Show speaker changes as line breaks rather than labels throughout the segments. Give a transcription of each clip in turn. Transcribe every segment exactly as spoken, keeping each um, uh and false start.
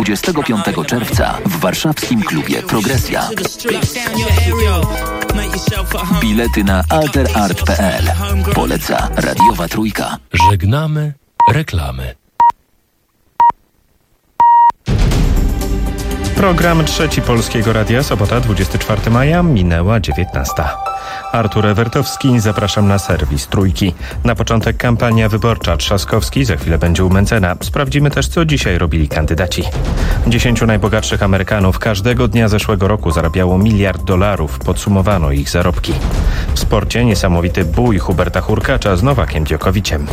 dwudziestego piątego czerwca w warszawskim klubie Progresja. Bilety na alter art kropka p l. Poleca Radiowa Trójka.
Żegnamy reklamy.
Program Trzeci Polskiego Radia, sobota dwudziestego czwartego maja, minęła dziewiętnasta. Artur Ewertowski, zapraszam na serwis Trójki. Na początek kampania wyborcza. Trzaskowski za chwilę będzie u Mentzena. Sprawdzimy też, co dzisiaj robili kandydaci. Dziesięciu najbogatszych Amerykanów każdego dnia zeszłego roku zarabiało miliard dolarów. Podsumowano ich zarobki. W sporcie niesamowity bój Huberta Hurkacza z Nowakiem Dziokowiciem.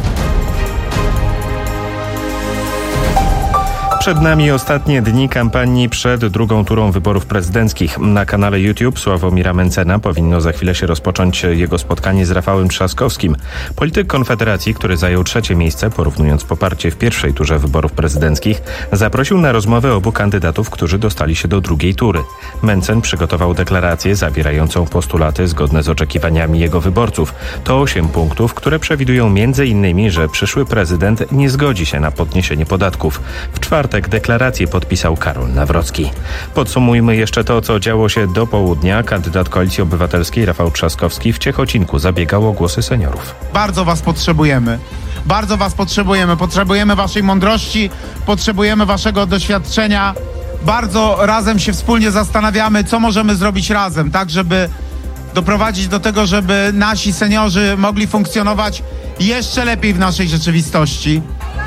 Przed nami ostatnie dni kampanii przed drugą turą wyborów prezydenckich. Na kanale YouTube Sławomira Mentzena powinno za chwilę się rozpocząć jego spotkanie z Rafałem Trzaskowskim. Polityk Konfederacji, który zajął trzecie miejsce, porównując poparcie w pierwszej turze wyborów prezydenckich, zaprosił na rozmowę obu kandydatów, którzy dostali się do drugiej tury. Mentzen przygotował deklarację zawierającą postulaty zgodne z oczekiwaniami jego wyborców. To osiem punktów, które przewidują między innymi, że przyszły prezydent nie zgodzi się na podniesienie podatków. W czwartek deklarację podpisał Karol Nawrocki. Podsumujmy jeszcze to, co działo się do południa. Kandydat Koalicji Obywatelskiej Rafał Trzaskowski w Ciechocinku zabiegał o głosy seniorów.
Bardzo was potrzebujemy. Bardzo was potrzebujemy. Potrzebujemy waszej mądrości, potrzebujemy waszego doświadczenia. Bardzo razem się wspólnie zastanawiamy, co możemy zrobić razem, tak żeby doprowadzić do tego, żeby nasi seniorzy mogli funkcjonować jeszcze lepiej w naszej rzeczywistości.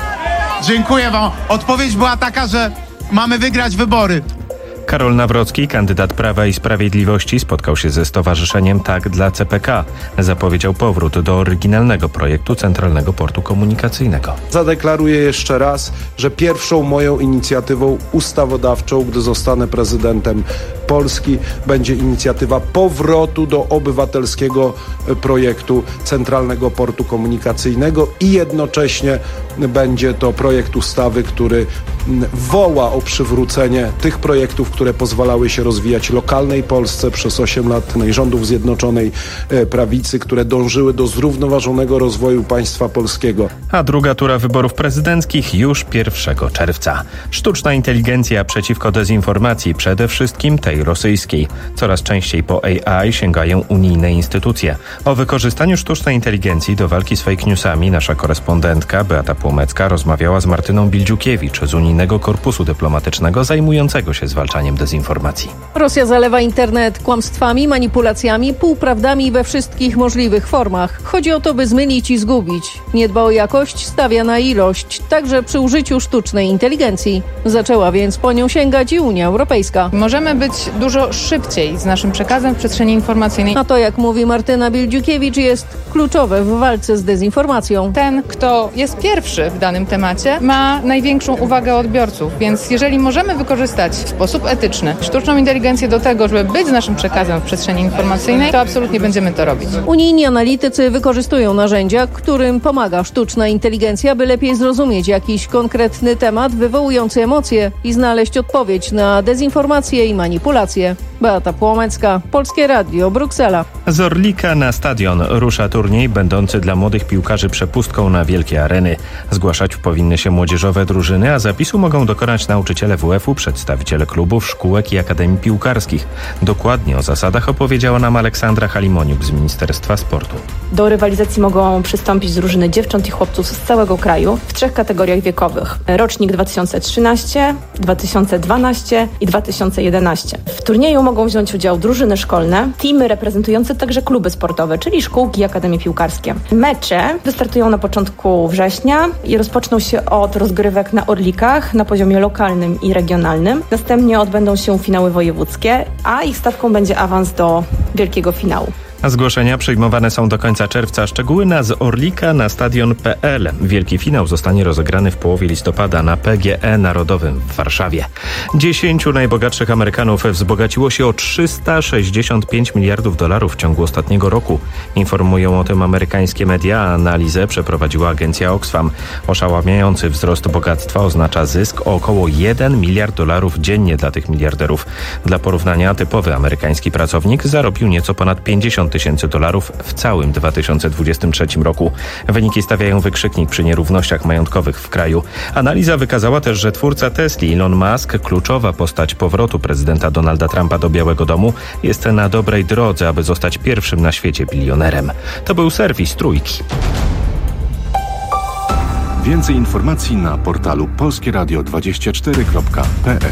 Dziękuję wam. Odpowiedź była taka, że mamy wygrać wybory.
Karol Nawrocki, kandydat Prawa i Sprawiedliwości, spotkał się ze Stowarzyszeniem Tak dla C P K. Zapowiedział powrót do oryginalnego projektu Centralnego Portu Komunikacyjnego.
Zadeklaruję jeszcze raz, że pierwszą moją inicjatywą ustawodawczą, gdy zostanę prezydentem Polski, będzie inicjatywa powrotu do obywatelskiego projektu Centralnego Portu Komunikacyjnego i jednocześnie będzie to projekt ustawy, który woła o przywrócenie tych projektów, które pozwalały się rozwijać lokalnej Polsce przez osiem lat rządów Zjednoczonej Prawicy, które dążyły do zrównoważonego rozwoju państwa polskiego.
A druga tura wyborów prezydenckich już pierwszego czerwca. Sztuczna inteligencja przeciwko dezinformacji, przede wszystkim tej rosyjskiej. Coraz częściej po A I sięgają unijne instytucje. O wykorzystaniu sztucznej inteligencji do walki z fake newsami nasza korespondentka Beata Płomecka rozmawiała z Martyną Bildziukiewicz z Unijnego Korpusu Dyplomatycznego zajmującego się zwalczaniem dezinformacji.
Rosja zalewa internet kłamstwami, manipulacjami, półprawdami we wszystkich możliwych formach. Chodzi o to, by zmylić i zgubić. Nie dba o jakość, stawia na ilość, także przy użyciu sztucznej inteligencji. Zaczęła więc po nią sięgać i Unia Europejska.
Możemy być dużo szybciej z naszym przekazem w przestrzeni informacyjnej.
A to, jak mówi Martyna Bildziukiewicz, jest kluczowe w walce z dezinformacją.
Ten, kto jest pierwszy w danym temacie, ma największą uwagę odbiorców, więc jeżeli możemy wykorzystać w sposób etyczny sztuczną inteligencję do tego, żeby być z naszym przekazem w przestrzeni informacyjnej, to absolutnie będziemy to robić.
Unijni analitycy wykorzystują narzędzia, którym pomaga sztuczna inteligencja, by lepiej zrozumieć jakiś konkretny temat wywołujący emocje i znaleźć odpowiedź na dezinformację i manipulację. Beata Płomecka, Polskie Radio, Bruksela.
Z Orlika na stadion rusza turniej będący dla młodych piłkarzy przepustką na wielkie areny. Zgłaszać powinny się młodzieżowe drużyny, a zapisu mogą dokonać nauczyciele W F u, przedstawiciele klubów, szkółek i akademii piłkarskich. Dokładnie o zasadach opowiedziała nam Aleksandra Halimoniuk z Ministerstwa Sportu.
Do rywalizacji mogą przystąpić drużyny dziewcząt i chłopców z całego kraju w trzech kategoriach wiekowych. Rocznik dwa tysiące trzynasty, dwa tysiące dwunasty i dwa tysiące jedenasty. W turnieju mogą wziąć udział drużyny szkolne, teamy reprezentujące także kluby sportowe, czyli szkółki i akademie piłkarskie. Mecze wystartują na początku września i rozpoczną się od rozgrywek na Orlikach na poziomie lokalnym i regionalnym. Następnie odbędą się finały wojewódzkie, a ich stawką będzie awans do wielkiego finału.
A zgłoszenia przyjmowane są do końca czerwca. Szczegóły na z Orlika na stadion kropka p l. Wielki finał zostanie rozegrany w połowie listopada na P G E Narodowym w Warszawie. Dziesięciu najbogatszych Amerykanów wzbogaciło się o trzysta sześćdziesiąt pięć miliardów dolarów w ciągu ostatniego roku. Informują o tym amerykańskie media, a analizę przeprowadziła agencja Oxfam. Oszałamiający wzrost bogactwa oznacza zysk o około jeden miliard dolarów dziennie dla tych miliarderów. Dla porównania typowy amerykański pracownik zarobił nieco ponad pięćdziesiąt pięćdziesiąt tysięcy dolarów w całym dwa tysiące dwudziestym trzecim roku. Wyniki stawiają wykrzyknik przy nierównościach majątkowych w kraju. Analiza wykazała też, że twórca Tesli, Elon Musk, kluczowa postać powrotu prezydenta Donalda Trumpa do Białego Domu, jest na dobrej drodze, aby zostać pierwszym na świecie bilionerem. To był serwis Trójki.
Więcej informacji na portalu polskie radio dwadzieścia cztery kropka p l.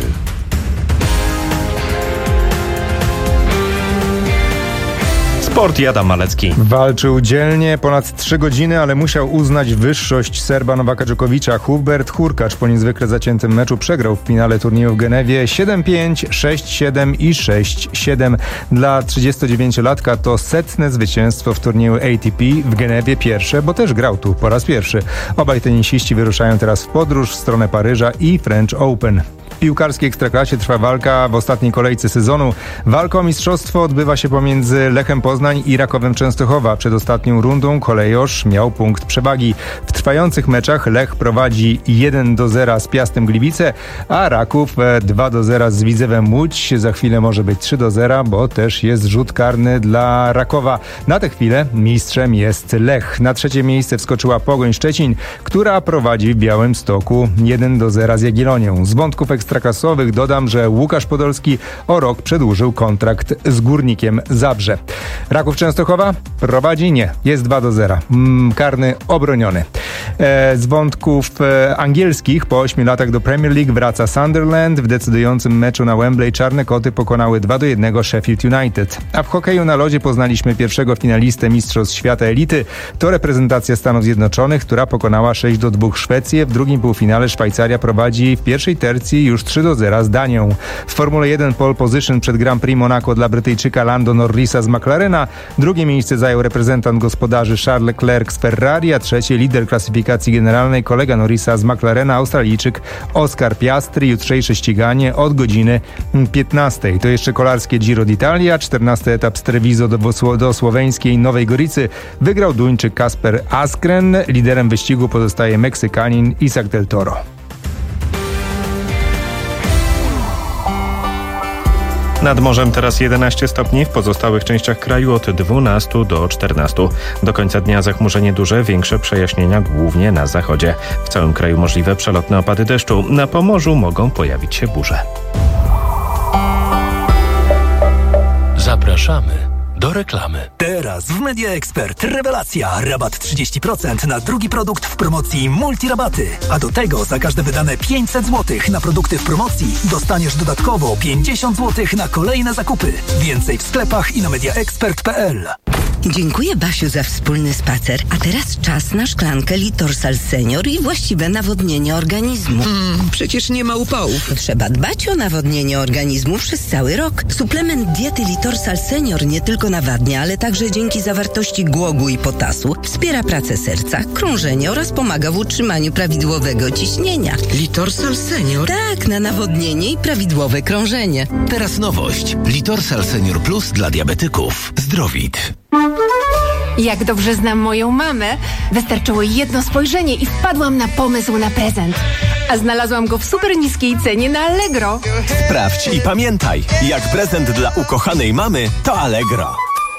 Sport i Adam Malecki.
Walczył dzielnie ponad trzy godziny, ale musiał uznać wyższość Serba Nowaka Dżokowicza. Hubert Hurkacz po niezwykle zaciętym meczu przegrał w finale turnieju w Genewie siedem pięć, sześć siedem i sześć siedem. Dla trzydziestodziewięciolatka to setne zwycięstwo w turnieju A T P w Genewie, pierwsze, bo też grał tu po raz pierwszy. Obaj tenisiści wyruszają teraz w podróż w stronę Paryża i French Open. W piłkarskiej Ekstraklasie trwa walka w ostatniej kolejce sezonu. Walka o mistrzostwo odbywa się pomiędzy Lechem Poznań i Rakowem Częstochowa. Przed ostatnią rundą Kolejosz miał punkt przewagi. W trwających meczach Lech prowadzi jeden do zera z Piastem Gliwice, a Raków dwa do zera z Widzewem Łódź. Za chwilę może być trzy do zera, bo też jest rzut karny dla Rakowa. Na tę chwilę mistrzem jest Lech. Na trzecie miejsce wskoczyła Pogoń Szczecin, która prowadzi w Białymstoku jeden do zera z Jagiellonią. Z wątków ekstraklasowych dodam, że Łukasz Podolski o rok przedłużył kontrakt z Górnikiem Zabrze. Raków Częstochowa prowadzi? Nie. Jest dwa do zera. Mm, karny obroniony. E, z wątków e, angielskich po ośmiu latach do Premier League wraca Sunderland. W decydującym meczu na Wembley Czarne Koty pokonały dwa do jednego Sheffield United. A w hokeju na lodzie poznaliśmy pierwszego finalistę Mistrzostw Świata Elity. To reprezentacja Stanów Zjednoczonych, która pokonała sześć do dwóch Szwecję. W drugim półfinale Szwajcaria prowadzi w pierwszej tercji już trzy do zera z Danią. W Formule jeden pole position przed Grand Prix Monaco dla Brytyjczyka Lando Norrisa z McLarena. Drugie miejsce zajął reprezentant gospodarzy Charles Leclerc z Ferrari, a trzecie lider klasyfikacji generalnej, kolega Norrisa z McLarena, Australijczyk Oscar Piastri. Jutrzejsze ściganie od godziny piętnastej. To jeszcze kolarskie Giro d'Italia. czternasty etap z Treviso do, do słoweńskiej Nowej Goricy wygrał Duńczyk Kasper Askren. Liderem wyścigu pozostaje Meksykanin Isaac del Toro.
Nad morzem teraz jedenaście stopni, w pozostałych częściach kraju od dwunastu do czternastu. Do końca dnia zachmurzenie duże, większe przejaśnienia głównie na zachodzie. W całym kraju możliwe przelotne opady deszczu. Na Pomorzu mogą pojawić się burze.
Zapraszamy do reklamy.
Teraz w Media Expert rewelacja. Rabat trzydzieści procent na drugi produkt w promocji Multirabaty. A do tego za każde wydane pięćset złotych na produkty w promocji dostaniesz dodatkowo pięćdziesiąt złotych na kolejne zakupy. Więcej w sklepach i na mediaexpert kropka p l.
Dziękuję, Basiu, za wspólny spacer. A teraz czas na szklankę Litorsal Senior i właściwe nawodnienie organizmu.
Mm, przecież nie ma upałów.
Trzeba dbać o nawodnienie organizmu przez cały rok. Suplement diety Litorsal Senior nie tylko nawadnia, ale także dzięki zawartości głogu i potasu wspiera pracę serca, krążenie oraz pomaga w utrzymaniu prawidłowego ciśnienia.
Litorsal Senior?
Tak, na nawodnienie i prawidłowe krążenie.
Teraz nowość. Litorsal Senior Plus dla diabetyków. Zdrowit.
Jak dobrze znam moją mamę, wystarczyło jedno spojrzenie i wpadłam na pomysł na prezent. A znalazłam go w super niskiej cenie na Allegro.
Sprawdź i pamiętaj, jak prezent dla ukochanej mamy, to Allegro.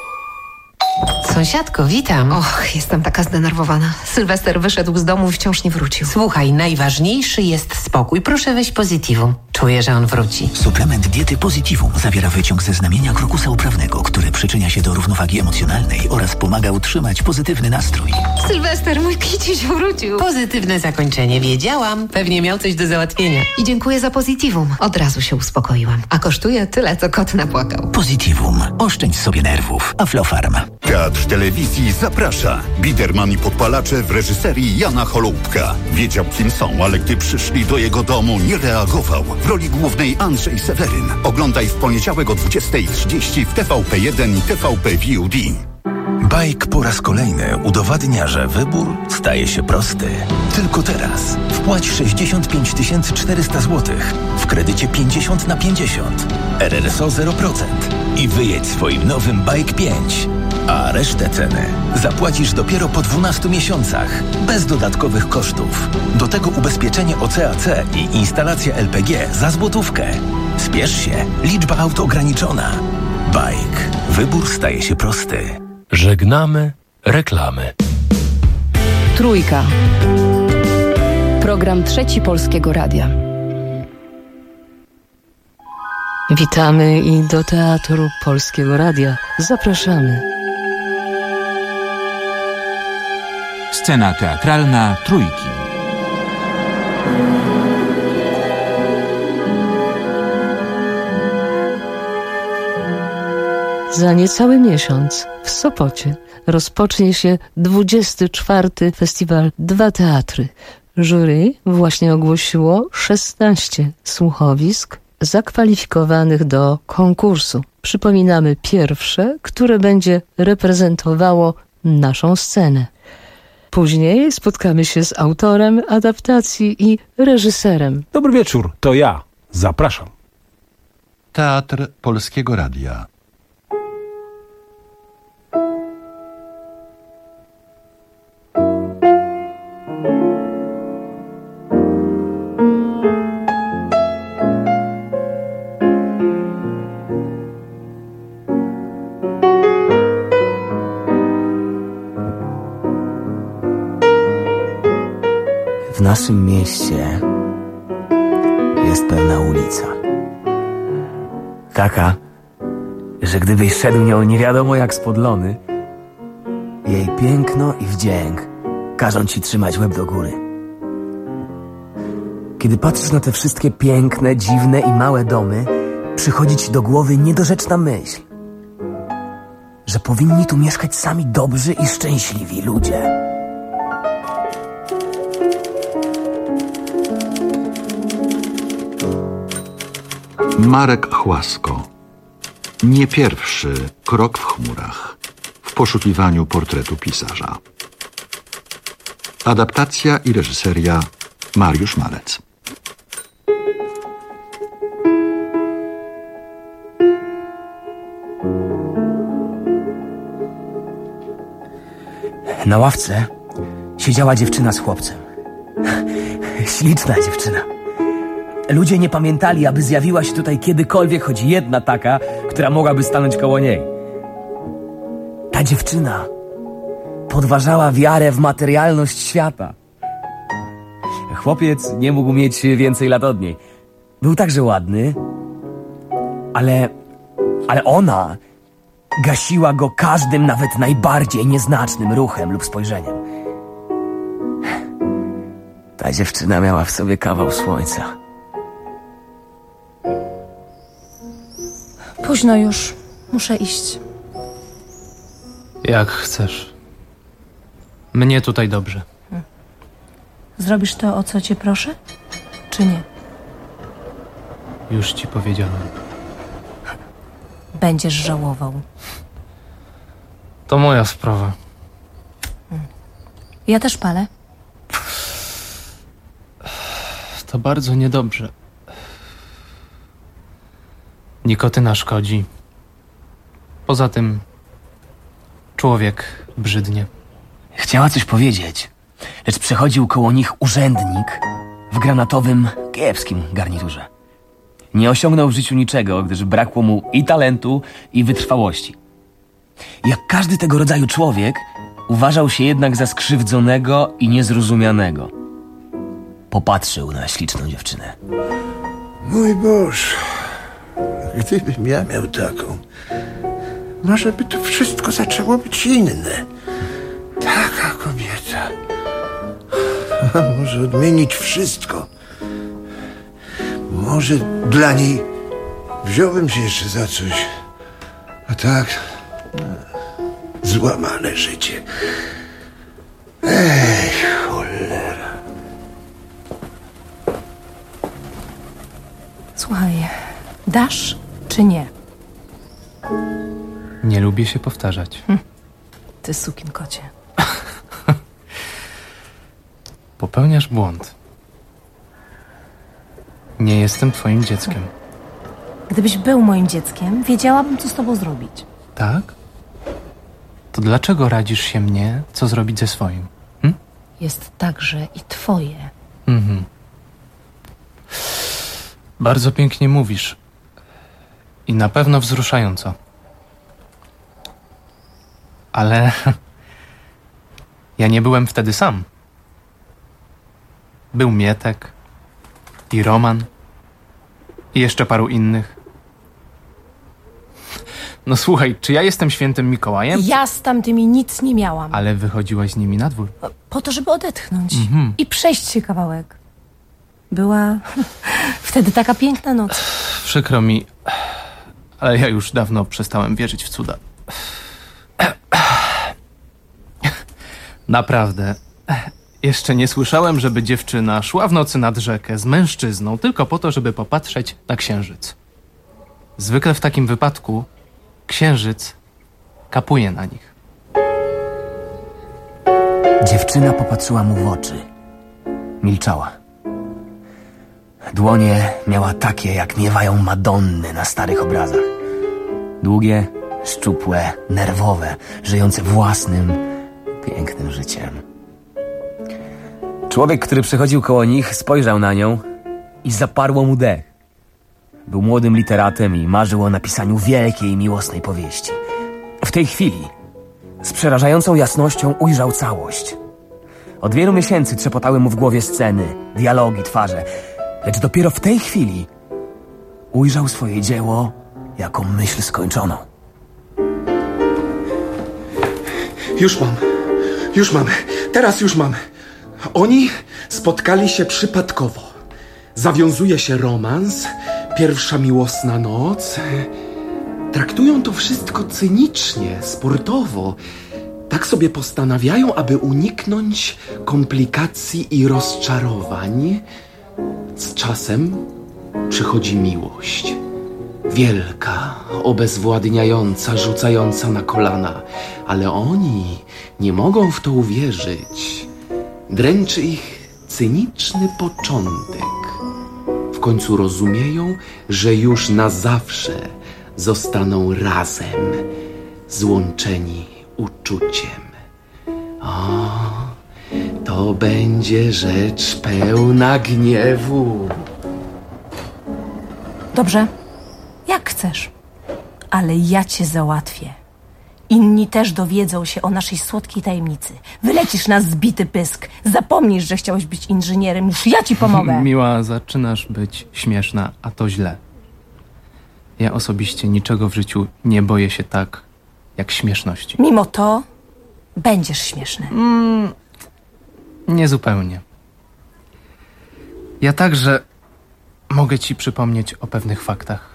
Sąsiadko, witam.
Och, jestem taka zdenerwowana. Sylwester wyszedł z domu i wciąż nie wrócił.
Słuchaj, najważniejszy jest spokój. Proszę weź Positivum. Czuję, że on wróci.
Suplement diety Positivum zawiera wyciąg ze znamienia krokusa uprawnego, który przyczynia się do równowagi emocjonalnej oraz pomaga utrzymać pozytywny nastrój.
Sylwester, mój kiciuś wrócił.
Pozytywne zakończenie, wiedziałam. Pewnie miał coś do załatwienia.
I dziękuję za Positivum. Od razu się uspokoiłam. A kosztuje tyle, co kot napłakał.
Positivum. Oszczędź sobie nerwów. Aflofarm.
Teatr Telewizji zaprasza. Biderman i podpalacze w reżyserii Jana Holubka. Wiedział, kim są, ale gdy przyszli do jego domu, nie reagował. W roli głównej Andrzej Seweryn. Oglądaj w poniedziałek o dwudziestej trzydzieści w T V P jeden i T V P V O D.
Bajk po raz kolejny udowadnia, że wybór staje się prosty. Tylko teraz wpłać sześćdziesiąt pięć tysięcy czterysta złotych w kredycie pięćdziesiąt na pięćdziesiąt, R R S O zero procent i wyjedź swoim nowym Bajk pięć. A resztę ceny zapłacisz dopiero po dwunastu miesiącach, bez dodatkowych kosztów. Do tego ubezpieczenie O C A C i instalacja L P G za złotówkę. Spiesz się, liczba aut ograniczona. Bajk. Wybór staje się prosty.
Żegnamy reklamy.
Trójka. Program Trzeci Polskiego Radia.
Witamy i do Teatru Polskiego Radia zapraszamy.
Scena teatralna Trójki.
Za niecały miesiąc w Sopocie rozpocznie się dwudziesty czwarty Festiwal Dwa Teatry. Jury właśnie ogłosiło szesnaście słuchowisk zakwalifikowanych do konkursu. Przypominamy pierwsze, które będzie reprezentowało naszą scenę. Później spotkamy się z autorem adaptacji i reżyserem.
Dobry wieczór, to ja. Zapraszam.
Teatr Polskiego Radia.
W naszym mieście jest pewna ulica. Taka, że gdybyś szedł nią nie wiadomo jak spodlony, jej piękno i wdzięk każą ci trzymać łeb do góry. Kiedy patrzysz na te wszystkie piękne, dziwne i małe domy, przychodzi ci do głowy niedorzeczna myśl, że powinni tu mieszkać sami dobrzy i szczęśliwi ludzie.
Marek Chłasko. Nie pierwszy krok w chmurach w poszukiwaniu portretu pisarza. Adaptacja i reżyseria Mariusz Malec.
Na ławce siedziała dziewczyna z chłopcem. Śliczna dziewczyna. Ludzie nie pamiętali, aby zjawiła się tutaj kiedykolwiek choć jedna taka, która mogłaby stanąć koło niej. Ta dziewczyna podważała wiarę w materialność świata. Chłopiec nie mógł mieć więcej lat od niej. Był także ładny, ale... ale ona gasiła go każdym, nawet najbardziej nieznacznym ruchem lub spojrzeniem. Ta dziewczyna miała w sobie kawał słońca.
Późno już. Muszę iść.
Jak chcesz. Mnie tutaj dobrze.
Zrobisz to, o co cię proszę? Czy nie?
Już ci powiedziałem.
Będziesz żałował.
To moja sprawa.
Ja też palę.
To bardzo niedobrze. Nikotyna szkodzi. Poza tym człowiek brzydnie.
Chciała coś powiedzieć, lecz przechodził koło nich urzędnik w granatowym, kiepskim garniturze. Nie osiągnął w życiu niczego, gdyż brakło mu i talentu, i wytrwałości. Jak każdy tego rodzaju człowiek, uważał się jednak za skrzywdzonego i niezrozumianego. Popatrzył na śliczną dziewczynę.
Mój Boże, gdybym ja miał taką, może by to wszystko zaczęło być inne. Taka kobieta. A może odmienić wszystko. Może dla niej wziąłbym się jeszcze za coś. A tak, złamane życie. Ej, cholera.
Słuchaj, dasz czy nie?
Nie lubię się powtarzać.
Hm. Ty sukinkocie.
Popełniasz błąd. Nie jestem twoim dzieckiem.
Gdybyś był moim dzieckiem, wiedziałabym, co z tobą zrobić.
Tak? To dlaczego radzisz się mnie, co zrobić ze swoim? Hm?
Jest także i twoje.
Mhm. Bardzo pięknie mówisz. I na pewno wzruszająco. Ale ja nie byłem wtedy sam. Był Mietek i Roman i jeszcze paru innych. No słuchaj, czy ja jestem świętym Mikołajem?
Ja z tamtymi nic nie miałam.
Ale wychodziłaś z nimi na dwór.
Po to, żeby odetchnąć
Mhm.
i przejść się kawałek. Była wtedy taka piękna noc.
Przykro mi, ale ja już dawno przestałem wierzyć w cuda. Naprawdę. Jeszcze nie słyszałem, żeby dziewczyna szła w nocy nad rzekę z mężczyzną tylko po to, żeby popatrzeć na księżyc. Zwykle w takim wypadku księżyc kapuje na nich.
Dziewczyna popatrzyła mu w oczy. Milczała. Dłonie miała takie, jak miewają Madonny na starych obrazach. Długie, szczupłe, nerwowe, żyjące własnym, pięknym życiem. Człowiek, który przechodził koło nich, spojrzał na nią i zaparło mu dech. Był młodym literatem i marzył o napisaniu wielkiej, miłosnej powieści. W tej chwili z przerażającą jasnością ujrzał całość. Od wielu miesięcy trzepotały mu w głowie sceny, dialogi, twarze. Lecz dopiero w tej chwili ujrzał swoje dzieło jako myśl skończoną.
Już mam. Już mam. Teraz już mam. Oni spotkali się przypadkowo. Zawiązuje się romans, pierwsza miłosna noc. Traktują to wszystko cynicznie, sportowo. Tak sobie postanawiają, aby uniknąć komplikacji i rozczarowań. Z czasem przychodzi miłość. Wielka, obezwładniająca, rzucająca na kolana. Ale oni nie mogą w to uwierzyć. Dręczy ich cyniczny początek. W końcu rozumieją, że już na zawsze zostaną razem, złączeni uczuciem. O, to będzie rzecz pełna gniewu.
Dobrze, jak chcesz, ale ja cię załatwię. Inni też dowiedzą się o naszej słodkiej tajemnicy. Wylecisz na zbity pysk. Zapomnisz, że chciałeś być inżynierem. Już ja ci pomogę.
Miła, zaczynasz być śmieszna, a to źle. Ja osobiście niczego w życiu nie boję się tak, jak śmieszności.
Mimo to będziesz śmieszny.
Mm, niezupełnie. Ja także mogę ci przypomnieć o pewnych faktach.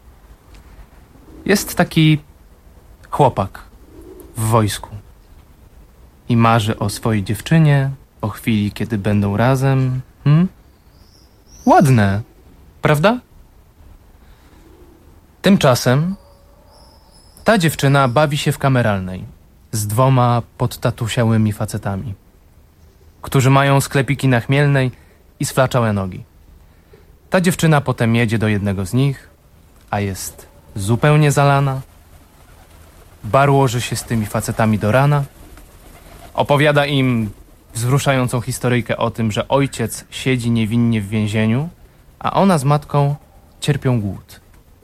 Jest taki chłopak w wojsku i marzy o swojej dziewczynie, o chwili, kiedy będą razem. Hmm? Ładne, prawda? Tymczasem ta dziewczyna bawi się w kameralnej z dwoma podtatusiałymi facetami, którzy mają sklepiki na Chmielnej i sflaczałe nogi. Ta dziewczyna potem jedzie do jednego z nich, a jest zupełnie zalana. Bar łoży się z tymi facetami do rana. Opowiada im wzruszającą historyjkę o tym, że ojciec siedzi niewinnie w więzieniu, a ona z matką cierpią głód.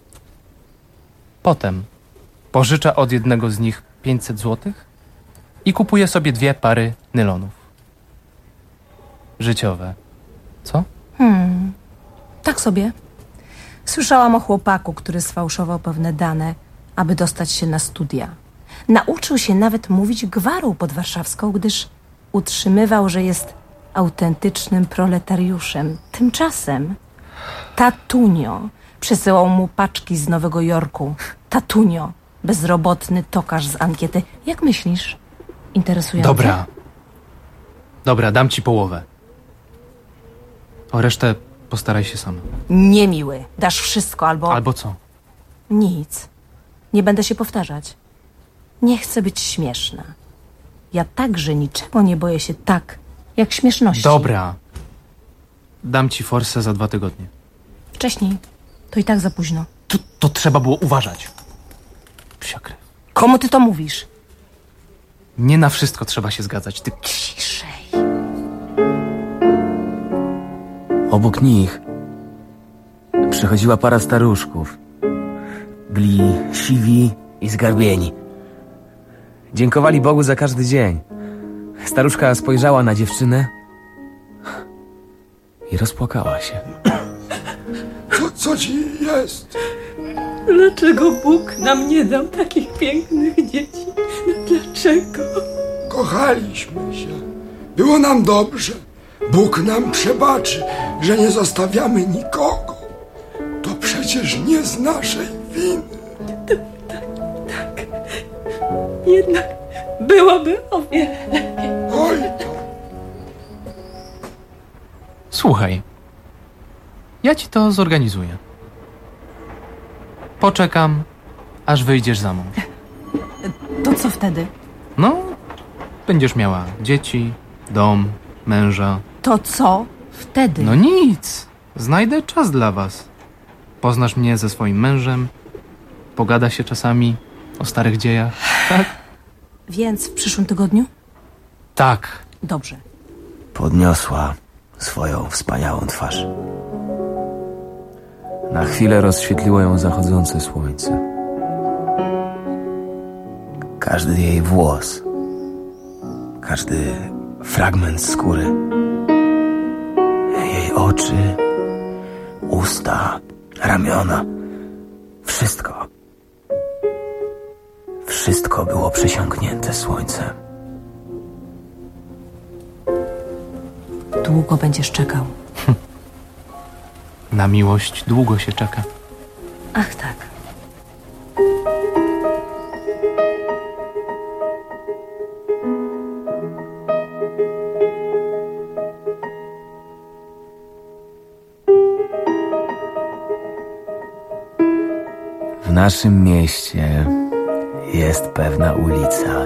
Potem pożycza od jednego z nich pięćset złotych i kupuje sobie dwie pary nylonów. Życiowe. Co?
Hmm, tak sobie. Słyszałam o chłopaku, który sfałszował pewne dane, aby dostać się na studia. Nauczył się nawet mówić gwarą podwarszawską, gdyż utrzymywał, że jest autentycznym proletariuszem. Tymczasem Tatunio przesyłał mu paczki z Nowego Jorku. Tatunio, bezrobotny tokarz z ankiety. Jak myślisz? Interesujące?
Dobra. Dobra, dam ci połowę. O resztę postaraj się sam.
Niemiły. Dasz wszystko albo...
Albo co?
Nic. Nie będę się powtarzać. Nie chcę być śmieszna. Ja także niczego nie boję się tak, jak śmieszności.
Dobra. Dam ci forsę za dwa tygodnie.
Wcześniej. To i tak za późno.
To, to trzeba było uważać. Psia krew.
Komu ty to mówisz?
Nie na wszystko trzeba się zgadzać. Ty...
Ciszej.
Obok nich przechodziła para staruszków. Byli siwi i zgarbieni. Dziękowali Bogu za każdy dzień. Staruszka spojrzała na dziewczynę i rozpłakała się.
Co, co ci jest?
Dlaczego Bóg nam nie dał takich pięknych dzieci? Dlaczego?
Kochaliśmy się. Było nam dobrze. Bóg nam przebaczy, że nie zostawiamy nikogo. To przecież nie z naszej winy.
Tak, tak, tak. Jednak byłoby o wiele lepiej.
Oj,
Słuchaj, ja ci to zorganizuję. Poczekam, aż wyjdziesz za mąż.
To co wtedy?
No, będziesz miała dzieci, dom, męża.
To co wtedy?
No nic, znajdę czas dla was. Poznasz mnie ze swoim mężem, pogada się czasami o starych dziejach, tak?
Więc w przyszłym tygodniu?
Tak.
Dobrze.
Podniosła swoją wspaniałą twarz. Na chwilę rozświetliło ją zachodzące słońce. Każdy jej włos, każdy fragment skóry, jej oczy, usta, ramiona, wszystko, wszystko było przesiąknięte słońcem.
Długo będziesz czekał.
Na miłość długo się czeka.
Ach tak.
W naszym mieście jest pewna ulica.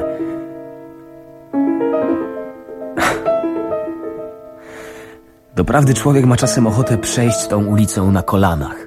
Doprawdy człowiek ma czasem ochotę przejść tą ulicą na kolanach.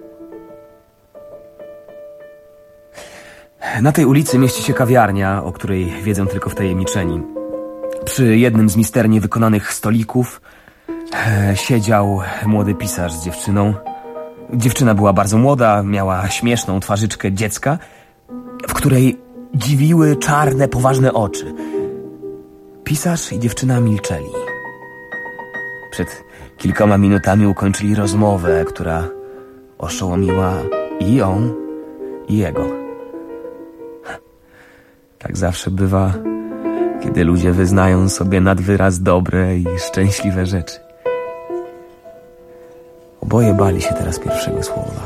Na tej ulicy mieści się kawiarnia, o której wiedzą tylko wtajemniczeni. Przy jednym z misternie wykonanych stolików e, siedział młody pisarz z dziewczyną. Dziewczyna była bardzo młoda, miała śmieszną twarzyczkę dziecka, w której dziwiły czarne, poważne oczy. Pisarz i dziewczyna milczeli. Przed kilkoma minutami ukończyli rozmowę, która oszołomiła i ją, i jego. Tak zawsze bywa, kiedy ludzie wyznają sobie nad wyraz dobre i szczęśliwe rzeczy. Oboje bali się teraz pierwszego słowa.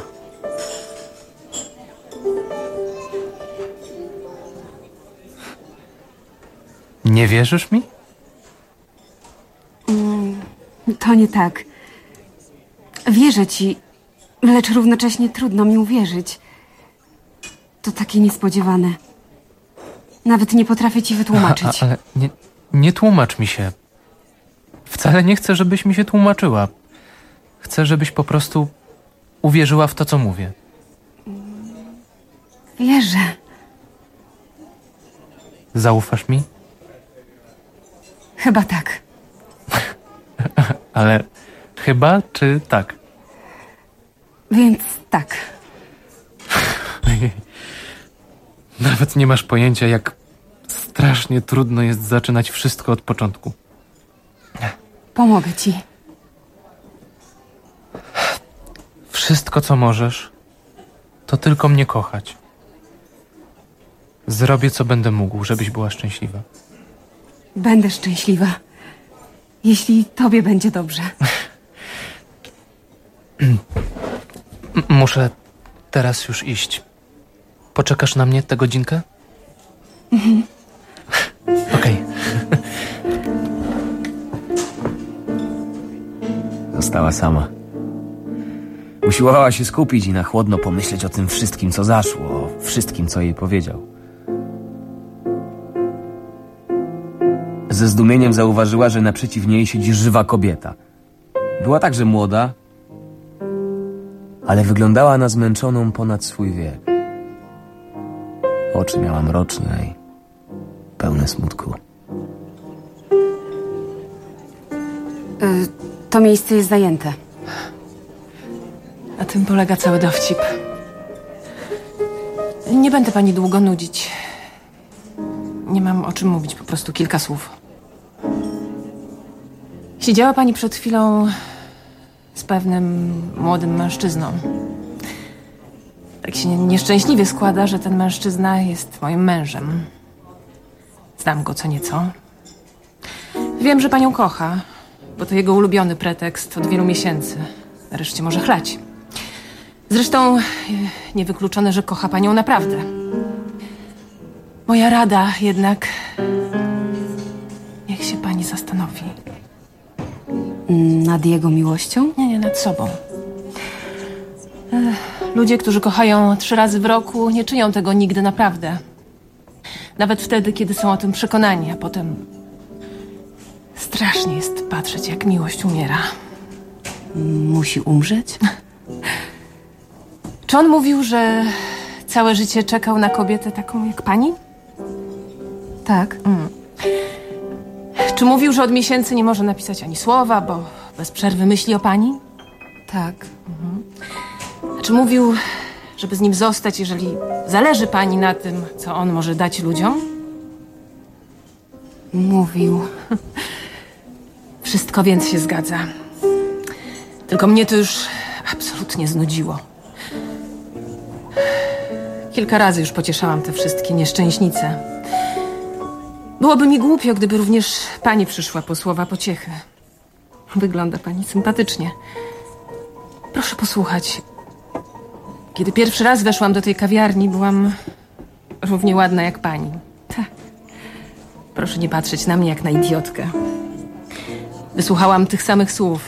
Nie wierzysz mi?
Mm, to nie tak. Wierzę ci, lecz równocześnie trudno mi uwierzyć. To takie niespodziewane. Nawet nie potrafię ci wytłumaczyć.
A, ale nie, nie tłumacz mi się. Wcale nie chcę, żebyś mi się tłumaczyła. Chcę, żebyś po prostu uwierzyła w to, co mówię.
Wierzę.
Zaufasz mi?
Chyba tak.
Ale chyba czy tak?
Więc tak.
Nawet nie masz pojęcia, jak strasznie trudno jest zaczynać wszystko od początku.
Pomogę ci.
Wszystko, co możesz, to tylko mnie kochać. Zrobię, co będę mógł, żebyś była szczęśliwa.
Będę szczęśliwa, jeśli tobie będzie dobrze.
Muszę teraz już iść. Poczekasz na mnie tę godzinkę?
Mhm.
Okej.
Została sama. Usiłowała się skupić i na chłodno pomyśleć o tym wszystkim, co zaszło, o wszystkim, co jej powiedział. Ze zdumieniem zauważyła, że naprzeciw niej siedzi żywa kobieta. Była także młoda, ale wyglądała na zmęczoną ponad swój wiek. Oczy miała mroczne i pełne smutku.
Y, to miejsce jest zajęte.
Na tym polega cały dowcip. Nie będę pani długo nudzić. nie mam o czym mówić, po prostu kilka słów. Siedziała pani przed chwilą z pewnym młodym mężczyzną. Tak się nieszczęśliwie składa, że ten mężczyzna jest moim mężem. Znam go co nieco. Wiem, że panią kocha, bo to jego ulubiony pretekst od wielu miesięcy. Nareszcie może chlać. Zresztą niewykluczone, że kocha panią naprawdę. Moja rada jednak... Niech się pani zastanowi.
Nad jego miłością?
Nie, nie, nad sobą. Ech, ludzie, którzy kochają trzy razy w roku, nie czynią tego nigdy naprawdę. Nawet wtedy, kiedy są o tym przekonani, a potem... Strasznie jest patrzeć, jak miłość umiera.
Musi umrzeć?
Czy on mówił, że całe życie czekał na kobietę taką jak pani?
Tak.
Mm. Czy mówił, że od miesięcy nie może napisać ani słowa, bo bez przerwy myśli o pani?
Tak.
Mhm. Czy mówił, żeby z nim zostać, jeżeli zależy pani na tym, co on może dać ludziom?
Mówił.
Wszystko więc się zgadza. Tylko mnie to już absolutnie znudziło. Kilka razy już pocieszałam te wszystkie nieszczęśnice. Byłoby mi głupio, gdyby również pani przyszła po słowa pociechy. Wygląda pani sympatycznie. Proszę posłuchać. Kiedy pierwszy raz weszłam do tej kawiarni, byłam równie ładna jak pani. Tak. Proszę nie patrzeć na mnie jak na idiotkę. Wysłuchałam tych samych słów.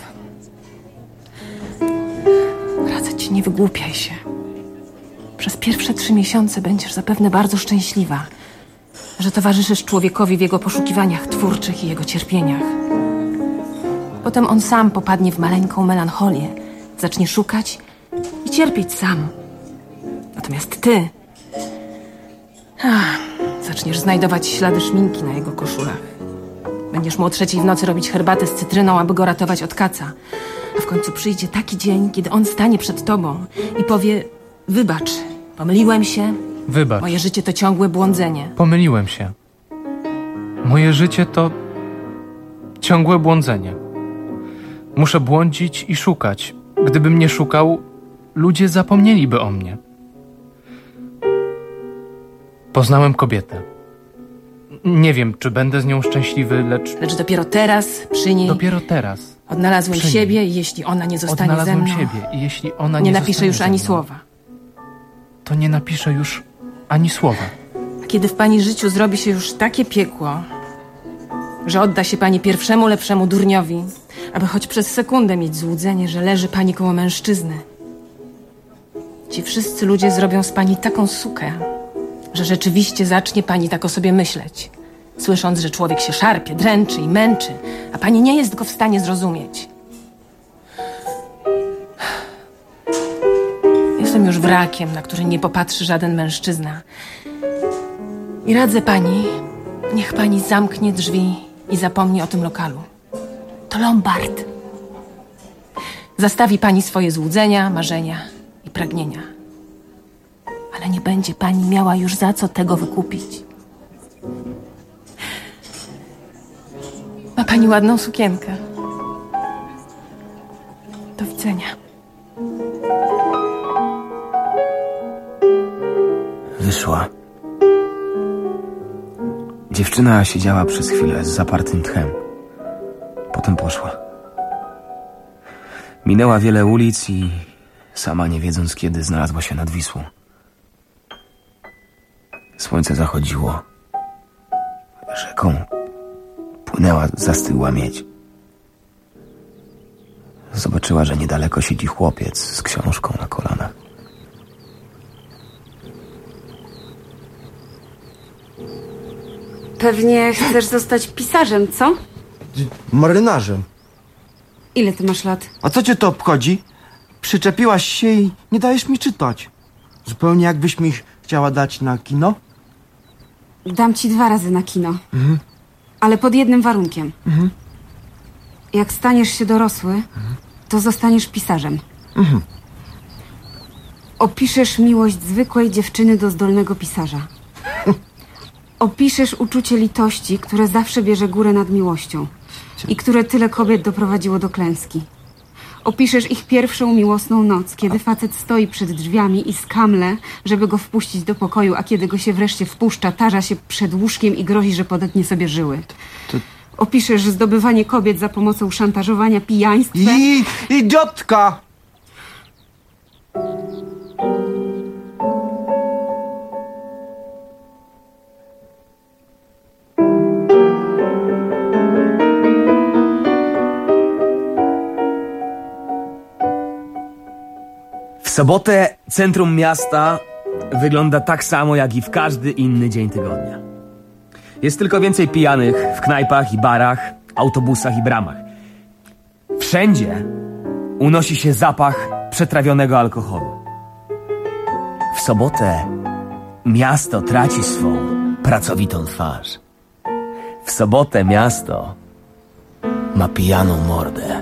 Radzę ci, nie wygłupiaj się. Przez pierwsze trzy miesiące będziesz zapewne bardzo szczęśliwa, że towarzyszysz człowiekowi w jego poszukiwaniach twórczych i jego cierpieniach. Potem on sam popadnie w maleńką melancholię, zacznie szukać i cierpieć sam. Natomiast ty ach, zaczniesz znajdować ślady szminki na jego koszulach. Będziesz mu o trzeciej w nocy robić herbatę z cytryną, aby go ratować od kaca. A w końcu przyjdzie taki dzień, kiedy on stanie przed tobą i powie: wybacz, pomyliłem się.
Wybacz.
Moje życie to ciągłe błądzenie.
Pomyliłem się. Moje życie to ciągłe błądzenie. Muszę błądzić i szukać. Gdybym nie szukał, ludzie zapomnieliby o mnie. Poznałem kobietę. Nie wiem, czy będę z nią szczęśliwy, lecz...
Lecz dopiero teraz, przy niej...
Dopiero teraz.
Odnalazłem
przy
siebie
niej.
i jeśli ona nie zostanie
Odnalazłem
ze mną...
siebie i jeśli ona nie
nie napiszę już ani
mną,
słowa.
to nie napiszę już ani słowa.
A kiedy w pani życiu zrobi się już takie piekło, że odda się pani pierwszemu lepszemu durniowi, aby choć przez sekundę mieć złudzenie, że leży pani koło mężczyzny, ci wszyscy ludzie zrobią z pani taką sukę, że rzeczywiście zacznie pani tak o sobie myśleć, słysząc, że człowiek się szarpie, dręczy i męczy, a pani nie jest go w stanie zrozumieć. Jestem już wrakiem, na który nie popatrzy żaden mężczyzna. I radzę pani, niech pani zamknie drzwi i zapomni o tym lokalu. To Lombard. Zastawi pani swoje złudzenia, marzenia i pragnienia. Ale nie będzie pani miała już za co tego wykupić. Ma pani ładną sukienkę. Do widzenia.
Wyszła. Dziewczyna siedziała przez chwilę z zapartym tchem. Potem poszła. Minęła wiele ulic i sama nie wiedząc kiedy znalazła się nad Wisłą. Słońce zachodziło. Rzeką płynęła zastygła miedź. Zobaczyła, że niedaleko siedzi chłopiec z książką na kolanach.
Pewnie chcesz zostać pisarzem, co?
Marynarzem.
Ile ty masz lat?
A co cię to obchodzi? Przyczepiłaś się i nie dajesz mi czytać. Zupełnie jakbyś mi chciała dać na kino.
Dam ci dwa razy na kino.
Mhm.
Ale pod jednym warunkiem.
Mhm.
Jak staniesz się dorosły, to zostaniesz pisarzem.
Mhm.
Opiszesz miłość zwykłej dziewczyny do zdolnego pisarza. Opiszesz uczucie litości, które zawsze bierze górę nad miłością i które tyle kobiet doprowadziło do klęski. Opiszesz ich pierwszą miłosną noc, kiedy facet stoi przed drzwiami i skamle, żeby go wpuścić do pokoju, a kiedy go się wreszcie wpuszcza, tarza się przed łóżkiem i grozi, że podetnie sobie żyły.
To...
Opiszesz zdobywanie kobiet za pomocą szantażowania pijaństwem.
I... idiotka!
W sobotę centrum miasta wygląda tak samo jak i w każdy inny dzień tygodnia. Jest tylko więcej pijanych w knajpach i barach, autobusach i bramach. Wszędzie unosi się zapach przetrawionego alkoholu. W sobotę miasto traci swą pracowitą twarz. W sobotę miasto ma pijaną mordę.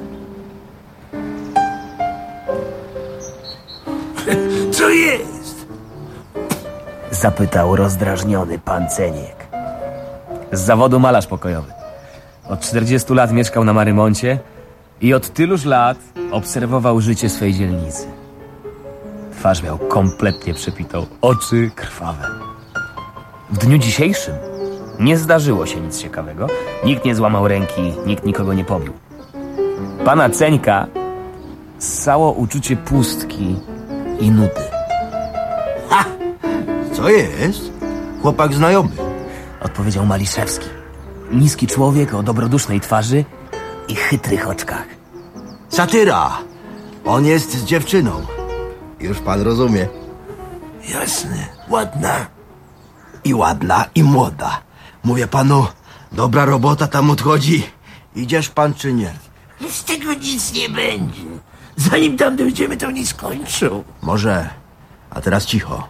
Co jest?
Zapytał rozdrażniony pan Ceniek. Z zawodu malarz pokojowy. Od czterdziestu lat mieszkał na Marymoncie i od tyluż lat obserwował życie swej dzielnicy. Twarz miał kompletnie przepitą, oczy krwawe. W dniu dzisiejszym nie zdarzyło się nic ciekawego. Nikt nie złamał ręki, nikt nikogo nie pobił. Pana Ceńka ssało uczucie pustki i nudy.
Ha! Co jest? Chłopak znajomy.
Odpowiedział Maliszewski. Niski człowiek o dobrodusznej twarzy i chytrych oczkach.
Satyra! On jest z dziewczyną. Już pan rozumie.
Jasne, ładna.
I ładna, i młoda. Mówię panu, dobra robota tam odchodzi. Idziesz pan czy nie?
Z tego nic nie będzie. Zanim tam dojdziemy, to nie skończą.
Może. A teraz cicho.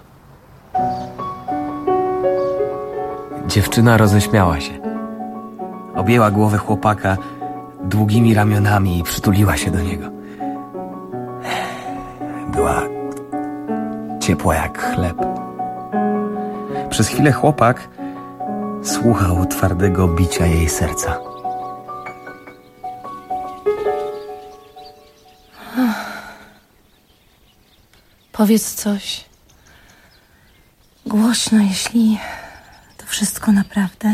Dziewczyna roześmiała się. Objęła głowę chłopaka długimi ramionami i przytuliła się do niego. Była ciepła jak chleb. Przez chwilę chłopak słuchał twardego bicia jej serca.
Powiedz coś. Głośno, jeśli to wszystko naprawdę.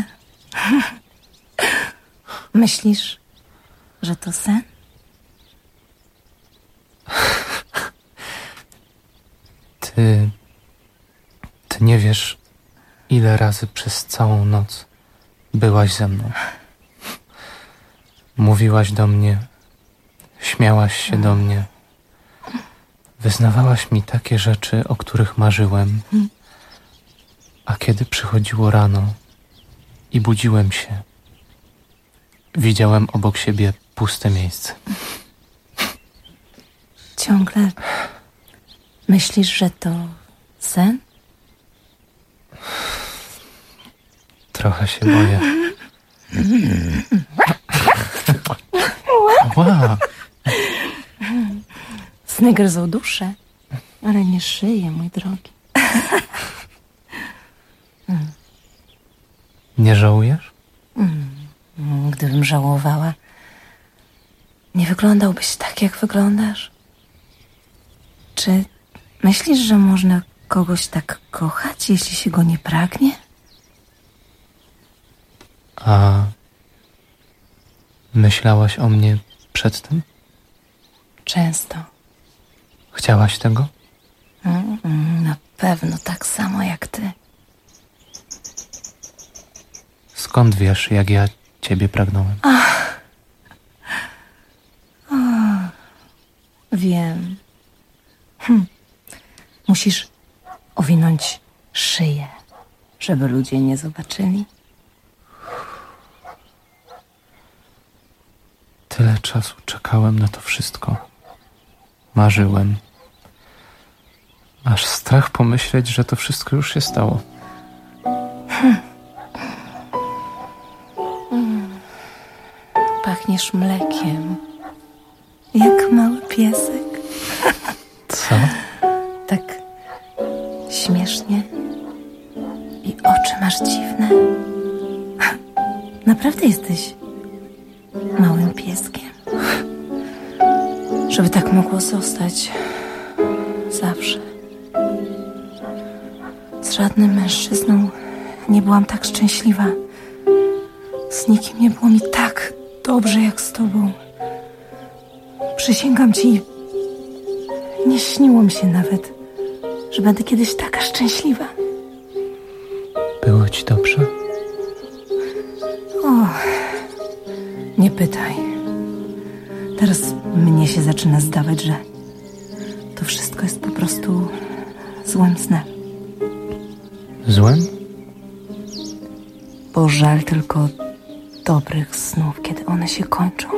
Myślisz, że to sen?
Ty... Ty nie wiesz, ile razy przez całą noc byłaś ze mną. Mówiłaś do mnie, śmiałaś się do mnie. Wyznawałaś mi takie rzeczy, o których marzyłem. A kiedy przychodziło rano i budziłem się, widziałem obok siebie puste miejsce.
Ciągle myślisz, że to sen?
Trochę się boję. Wow.
Sny gryzą duszę, ale nie szyję, mój drogi.
Nie żałujesz?
Gdybym żałowała, nie wyglądałbyś tak, jak wyglądasz. Czy myślisz, że można kogoś tak kochać, jeśli się go nie pragnie?
A myślałaś o mnie przed tym?
Często.
Chciałaś tego?
Mm, na pewno tak samo jak ty.
Skąd wiesz, jak ja ciebie pragnąłem?
Ach. O, wiem. Hm. Musisz owinąć szyję, żeby ludzie nie zobaczyli.
Tyle czasu czekałem na to wszystko. Marzyłem. Aż strach pomyśleć, że to wszystko już się stało.
Hm. Mm. Pachniesz mlekiem, jak mały piesek.
Co?
Tak śmiesznie i oczy oczy masz dziwne. Naprawdę jesteś małym pieskiem. Żeby tak mogło zostać zawsze. Z żadnym mężczyzną nie byłam tak szczęśliwa. Z nikim nie było mi tak dobrze jak z tobą. Przysięgam ci, nie śniło mi się nawet, że będę kiedyś taka szczęśliwa.
Było ci dobrze?
O, nie pytaj. Teraz mnie się zaczyna zdawać, że to wszystko jest po prostu złym snem.
Złem?
Bo żal tylko dobrych snów, kiedy one się kończą.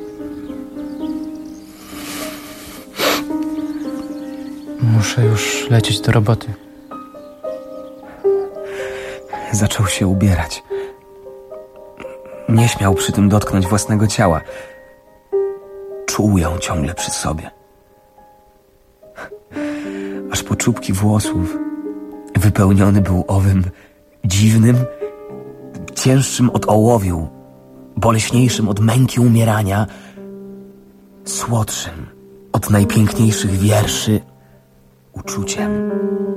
Muszę już lecieć do roboty.
Zaczął się ubierać. Nie śmiał przy tym dotknąć własnego ciała. Czuł ją ciągle przy sobie. Aż po czubki włosów wypełniony był owym dziwnym, cięższym od ołowiu, boleśniejszym od męki umierania, słodszym od najpiękniejszych wierszy uczuciem,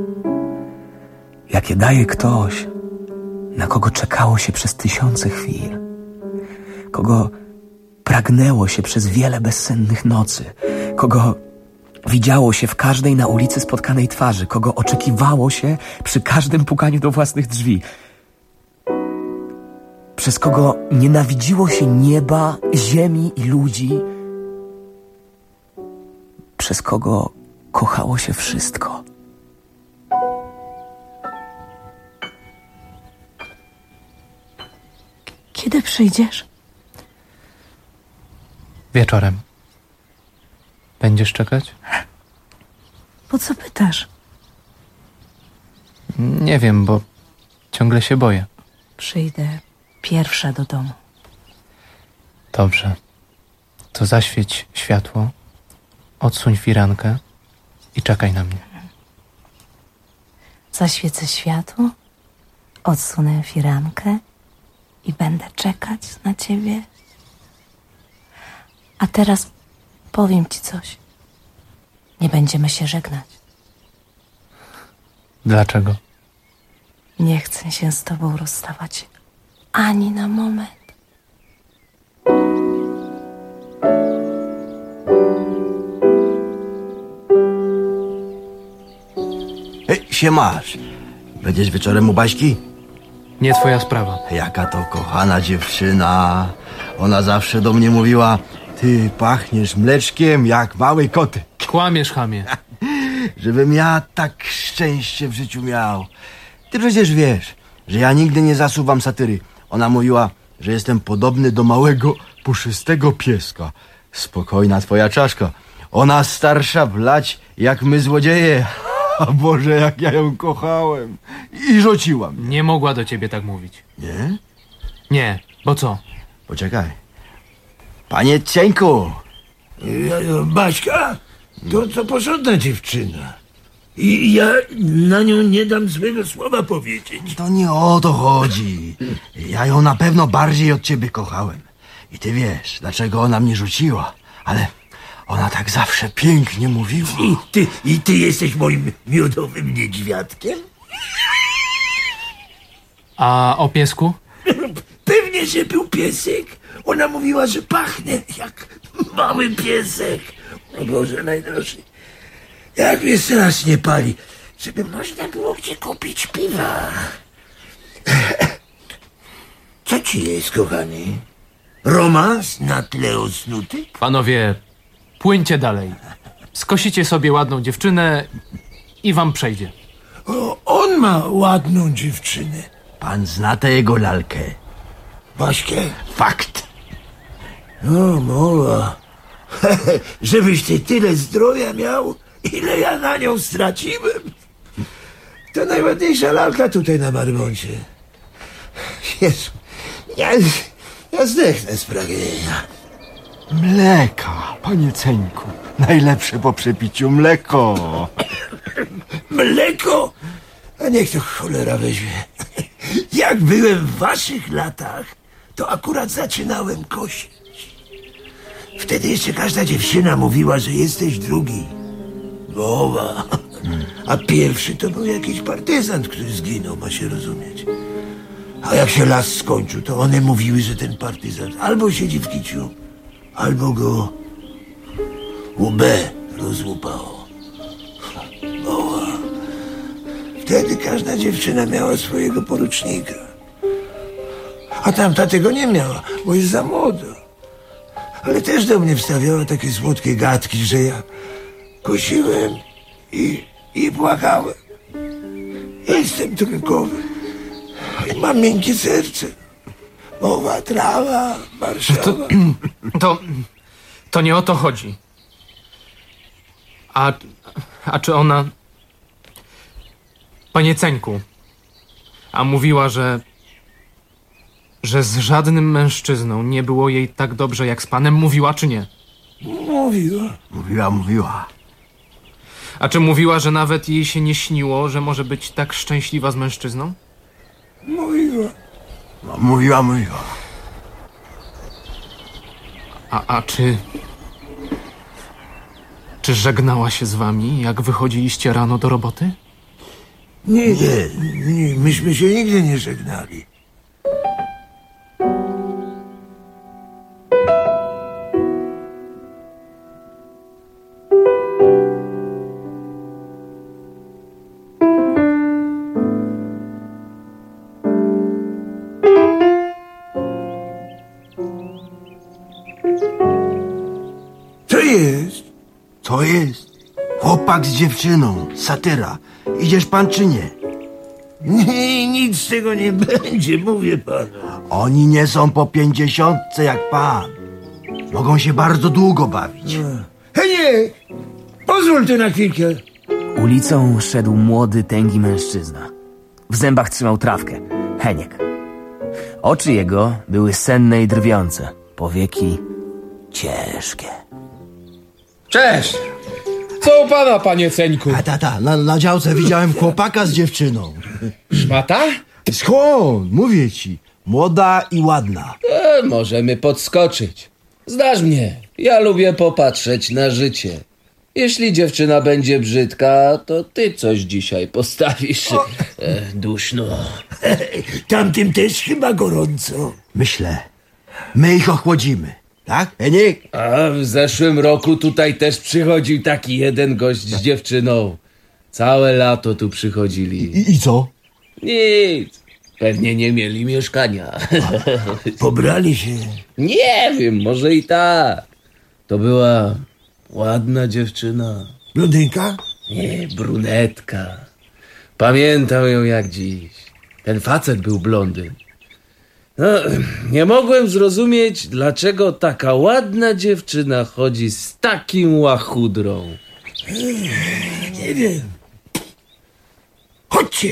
jakie daje ktoś, na kogo czekało się przez tysiące chwil, kogo pragnęło się przez wiele bezsennych nocy, kogo widziało się w każdej na ulicy spotkanej twarzy, kogo oczekiwało się przy każdym pukaniu do własnych drzwi, przez kogo nienawidziło się nieba, ziemi i ludzi, przez kogo kochało się wszystko.
Kiedy przyjdziesz?
Wieczorem. Będziesz czekać?
Po co pytasz?
Nie wiem, bo ciągle się boję.
Przyjdę pierwsza do domu.
Dobrze. To zaświeć światło, odsuń firankę i czekaj na mnie.
Zaświecę światło, odsunę firankę i będę czekać na ciebie. A teraz powiem ci coś. Nie będziemy się żegnać.
Dlaczego?
Nie chcę się z tobą rozstawać ani na moment.
Hej, siemasz. Będziesz wieczorem u Baśki?
Nie twoja sprawa.
Jaka to kochana dziewczyna. Ona zawsze do mnie mówiła: ty pachniesz mleczkiem jak mały koty.
Kłamiesz, chamie.
Żebym ja tak szczęście w życiu miał. Ty przecież wiesz, że ja nigdy nie zasuwam satyry. Ona mówiła, że jestem podobny do małego, puszystego pieska. Spokojna twoja czaszka. Ona starsza blać jak my złodzieje. A Boże, jak ja ją kochałem. I rzuciłam.
Nie mogła do ciebie tak mówić.
Nie?
Nie, bo co?
Poczekaj. Panie Cieńku.
Baśka, to co porządna dziewczyna. I ja na nią nie dam złego słowa powiedzieć.
To nie o to chodzi. Ja ją na pewno bardziej od ciebie kochałem. I ty wiesz, dlaczego ona mnie rzuciła. Ale ona tak zawsze pięknie mówiła.
I ty, i ty jesteś moim miodowym niedźwiadkiem?
A o piesku?
Pewnie, że był piesek. Ona mówiła, że pachnę jak mały piesek. O Boże najdroższy. Jak mnie teraz nie pali, żeby można było gdzie kupić piwa. Co ci jest, kochany? Romans na tle osnutek?
Panowie, płyńcie dalej. Skosicie sobie ładną dziewczynę i wam przejdzie.
O, on ma ładną dziewczynę.
Pan zna tę jego lalkę.
Baśkę?
Fakt.
No, mowa. Żebyś ty tyle zdrowia miał, ile ja na nią straciłem. To najładniejsza lalka tutaj na Marmoncie. Jezu, ja, ja zdechnę z pragnienia.
Mleka, panie Ceńku. Najlepsze po przepiciu mleko.
Mleko? A niech to cholera weźmie. Jak byłem w waszych latach, to akurat zaczynałem kosić. Wtedy jeszcze każda dziewczyna mówiła, że jesteś drugi. Mowa. A pierwszy to był jakiś partyzant, który zginął, ma się rozumieć. A jak się las skończył, to one mówiły, że ten partyzant albo siedzi w kiciu, albo go łbę rozłupało. Mowa. Wtedy każda dziewczyna miała swojego porucznika. A tamta tego nie miała, bo jest za młoda. Ale też do mnie wstawiała takie słodkie gadki, że ja kosiłem i, i płakałem. Jestem trójkowy i mam miękkie serce. Mowa, trawa, Warszawa.
To, to, to nie o to chodzi. A, a czy ona... Panie Ceńku, a mówiła, że... że z żadnym mężczyzną nie było jej tak dobrze jak z panem, mówiła czy nie?
Mówiła.
Mówiła, mówiła.
A czy mówiła, że nawet jej się nie śniło, że może być tak szczęśliwa z mężczyzną?
Mówiła.
No, mówiła, mówiła.
A, a czy... Czy żegnała się z wami, jak wychodziliście rano do roboty?
Nie, nie, nie, myśmy się nigdy nie żegnali. Co jest?
Co jest? Chłopak z dziewczyną, satyra. Idziesz pan czy nie?
Nie, nic z tego nie będzie, mówię panu.
Oni nie są po pięćdziesiątce jak pan. Mogą się bardzo długo bawić.
Heniek, pozwól ty na chwilkę.
Ulicą szedł młody, tęgi mężczyzna. W zębach trzymał trawkę. Heniek. Oczy jego były senne i drwiące. Powieki ciężkie.
Cześć! Co u pana, panie Ceńku?
A tata, na, na działce widziałem chłopaka z dziewczyną.
Szmata?
Skąd? Mówię ci. Młoda i ładna.
E, możemy podskoczyć. Znasz mnie. Ja lubię popatrzeć na życie. Jeśli dziewczyna będzie brzydka, to ty coś dzisiaj postawisz. E, duszno.
Tamtym też chyba gorąco.
Myślę. My ich ochłodzimy. Tak, Heniek?
A w zeszłym roku tutaj też przychodził taki jeden gość z dziewczyną. Całe lato tu przychodzili.
I, i co?
Nic. Pewnie nie mieli mieszkania.
Pobrali się.
Nie wiem, może i tak. To była ładna dziewczyna.
Blondynka?
Nie, brunetka. Pamiętam ją jak dziś. Ten facet był blondyn. No, nie mogłem zrozumieć, dlaczego taka ładna dziewczyna chodzi z takim łachudrą.
Nie wiem. Chodźcie!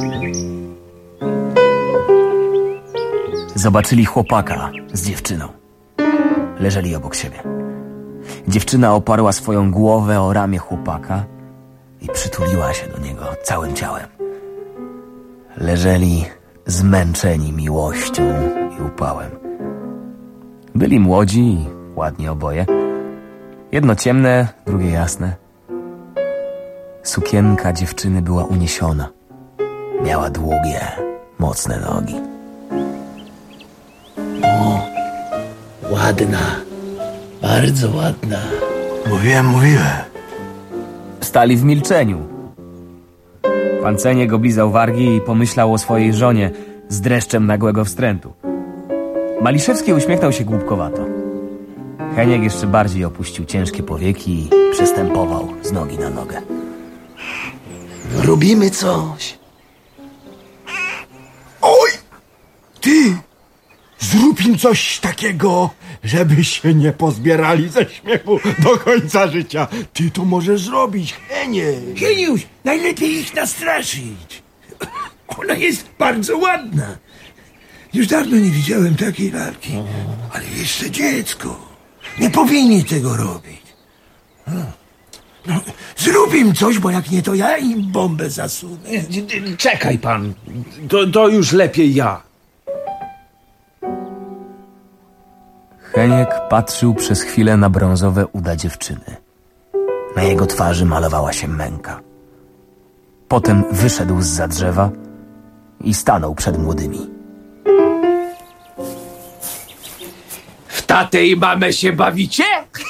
Zobaczyli chłopaka z dziewczyną. Leżeli obok siebie. Dziewczyna oparła swoją głowę o ramię chłopaka i przytuliła się do niego całym ciałem. Leżeli zmęczeni miłością i upałem. Byli młodzi i ładni oboje. Jedno ciemne, drugie jasne. Sukienka dziewczyny była uniesiona. Miała długie, mocne nogi.
O, ładna. Bardzo ładna.
Mówiłem, mówiłem.
Stali w milczeniu. Pan Ceniek oblizał wargi i pomyślał o swojej żonie z dreszczem nagłego wstrętu. Maliszewski uśmiechnął się głupkowato. Heniek jeszcze bardziej opuścił ciężkie powieki i przestępował z nogi na nogę.
Robimy coś.
Oj! Ty! Zrób im coś takiego, żeby się nie pozbierali ze śmiechu do końca życia. Ty to możesz zrobić, Henie.
Heniuś, najlepiej ich nastraszyć. Ona jest bardzo ładna. Już dawno nie widziałem takiej lalki. Ale jeszcze dziecko. Nie powinni tego robić. No, zrób im coś, bo jak nie, to ja im bombę zasunę.
Czekaj pan, to, to już lepiej ja.
Heniek patrzył przez chwilę na brązowe uda dziewczyny. Na jego twarzy malowała się męka. Potem wyszedł zza drzewa i stanął przed młodymi.
W tatę i mamę się bawicie?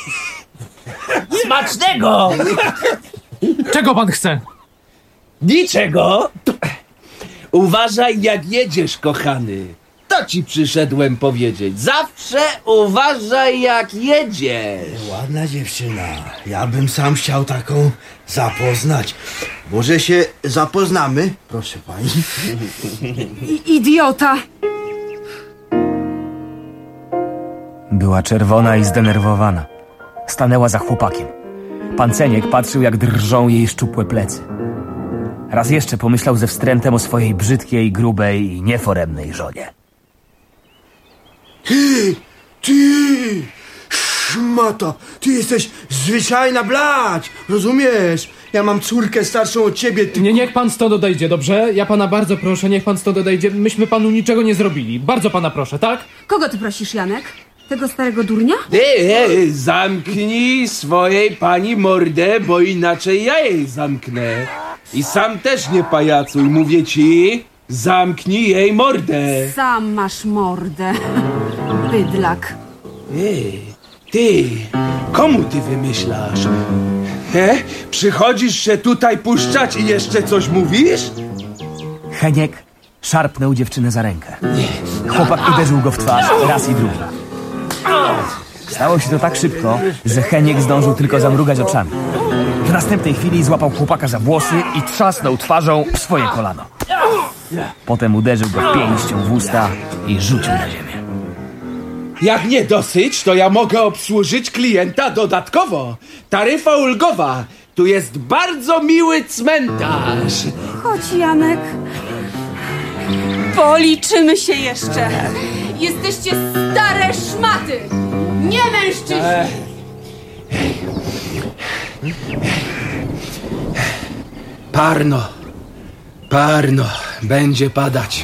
Smacznego!
Czego pan chce?
Niczego. Uważaj, jak jedziesz, kochany. To ci przyszedłem powiedzieć. Zawsze uważaj, jak jedziesz.
Ładna dziewczyna. Ja bym sam chciał taką zapoznać. Może się zapoznamy? Proszę pani.
I idiota!
Była czerwona i zdenerwowana. Stanęła za chłopakiem. Pan Ceniek patrzył, jak drżą jej szczupłe plecy. Raz jeszcze pomyślał ze wstrętem o swojej brzydkiej, grubej i nieforemnej żonie.
Ty! Ty! Szmata! Ty jesteś zwyczajna blać! Rozumiesz? Ja mam córkę starszą od ciebie, ty...
Nie, niech pan stąd odejdzie, dobrze? Ja pana bardzo proszę, niech pan stąd odejdzie. Myśmy panu niczego nie zrobili. Bardzo pana proszę, tak?
Kogo ty prosisz, Janek? Tego starego durnia?
Ej, ej, zamknij swojej pani mordę, bo inaczej ja jej zamknę. I sam też nie pajacuj, mówię ci, zamknij jej mordę.
Sam masz mordę. Bydlak.
Ej, ty, komu ty wymyślasz? He? Przychodzisz się tutaj puszczać i jeszcze coś mówisz?
Heniek szarpnął dziewczynę za rękę. Chłopak uderzył go w twarz raz i drugi. Stało się to tak szybko, że Heniek zdążył tylko zamrugać oczami. W następnej chwili złapał chłopaka za włosy i trzasnął twarzą w swoje kolano. Potem uderzył go pięścią w usta i rzucił na ziemię.
Jak nie dosyć, to ja mogę obsłużyć klienta dodatkowo. Taryfa ulgowa. Tu jest bardzo miły cmentarz.
Chodź, Janek. Policzymy się jeszcze. Jesteście stare szmaty. Nie mężczyźni.
Parno. Parno. Będzie padać.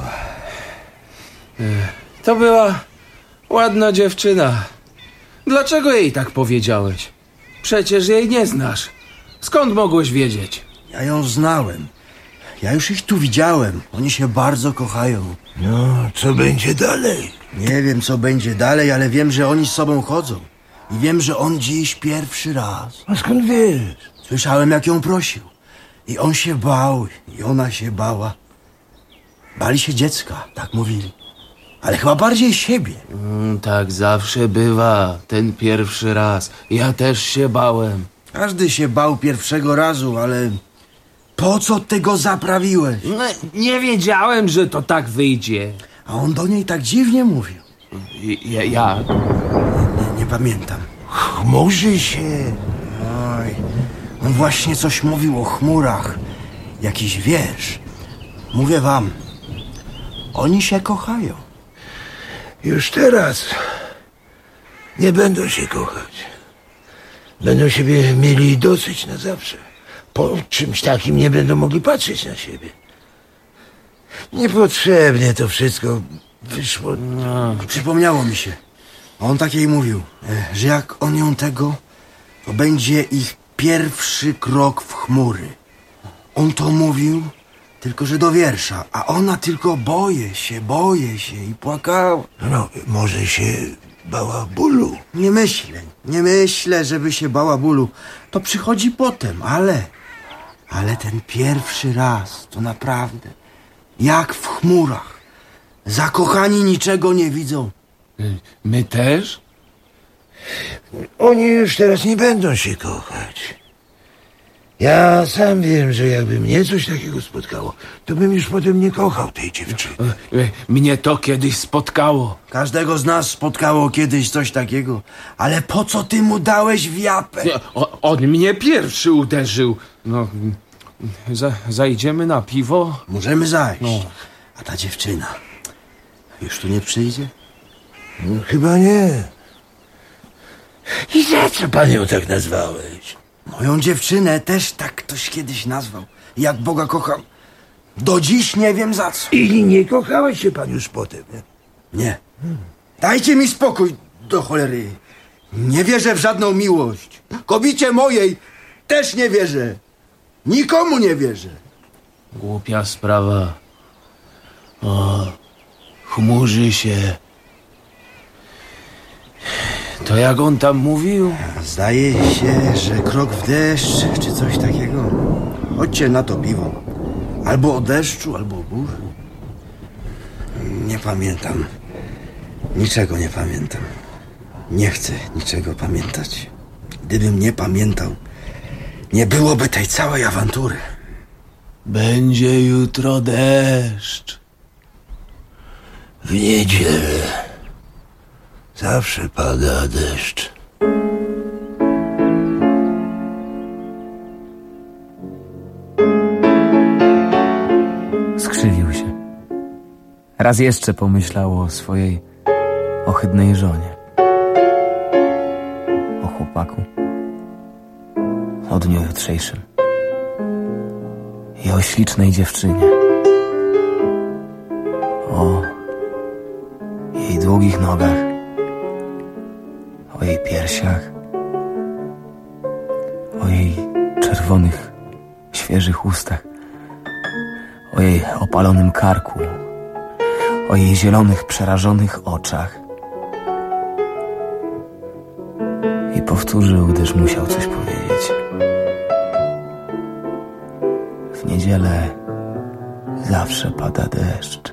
To była ładna dziewczyna. Dlaczego jej tak powiedziałeś? Przecież jej nie znasz. Skąd mogłeś wiedzieć?
Ja ją znałem. Ja już ich tu widziałem. Oni się bardzo kochają.
No, co będzie dalej?
Nie wiem, co będzie dalej, ale wiem, że oni z sobą chodzą. I wiem, że on dziś pierwszy raz.
A skąd wiesz?
Słyszałem, jak ją prosił. I on się bał, i ona się bała. Bali się dziecka, tak mówili. Ale chyba bardziej siebie.
Mm, tak zawsze bywa, ten pierwszy raz. Ja też się bałem.
Każdy się bał pierwszego razu, ale... Po co ty go zaprawiłeś?
No, nie wiedziałem, że to tak wyjdzie.
A on do niej tak dziwnie mówił.
Ja? ja?
Nie, nie pamiętam.
Chmurzy się.
Oj, on właśnie coś mówił o chmurach. Jakiś wiersz. Mówię wam, oni się kochają.
Już teraz nie będą się kochać. Będą siebie mieli dosyć na zawsze. Po czymś takim nie będą mogli patrzeć na siebie. Niepotrzebnie to wszystko wyszło.
No. Przypomniało mi się. On tak jej mówił, że jak on ją tego, to będzie ich pierwszy krok w chmury. On to mówił, tylko że do wiersza, a ona tylko boję się, boję się i płakała.
No, może się bała bólu.
Nie myślę, nie myślę, żeby się bała bólu. To przychodzi potem, ale... Ale ten pierwszy raz, to naprawdę... Jak w chmurach. Zakochani niczego nie widzą.
My też?
Oni już teraz nie będą się kochać. Ja sam wiem, że jakby mnie coś takiego spotkało, to bym już potem nie kochał tej dziewczyny.
Mnie to kiedyś spotkało.
Każdego z nas spotkało kiedyś coś takiego. Ale po co ty mu dałeś w japę?
O, on mnie pierwszy uderzył. No, za, zajdziemy na piwo?
Możemy zajść.
No.
A ta dziewczyna już tu nie przyjdzie?
No, chyba nie. I za co pan ją tak nazwałeś?
Moją dziewczynę też tak ktoś kiedyś nazwał. Jak Boga kocham, do dziś nie wiem za co.
I nie kochałeś się pan już potem, nie?
Nie. Dajcie mi spokój, do cholery. Nie wierzę w żadną miłość. Kobiecie mojej też nie wierzę. Nikomu nie wierzę.
Głupia sprawa. O, chmurzy się. To jak on tam mówił?
Zdaje się, że krok w deszcz, czy coś takiego. Chodźcie na to piwo. Albo o deszczu, albo o burzy. Nie pamiętam. Niczego nie pamiętam. Nie chcę niczego pamiętać. Gdybym nie pamiętał, nie byłoby tej całej awantury.
Będzie jutro deszcz.
W niedzielę zawsze pada deszcz.
Skrzywił się. Raz jeszcze pomyślał o swojej ohydnej żonie. O chłopaku. O dniu jutrzejszym. I o ślicznej dziewczynie. O jej długich nogach. O jej piersiach. O jej czerwonych, świeżych ustach. O jej opalonym karku. O jej zielonych, przerażonych oczach. I powtórzył, gdyż musiał coś powiedzieć. W niedzielę zawsze pada deszcz.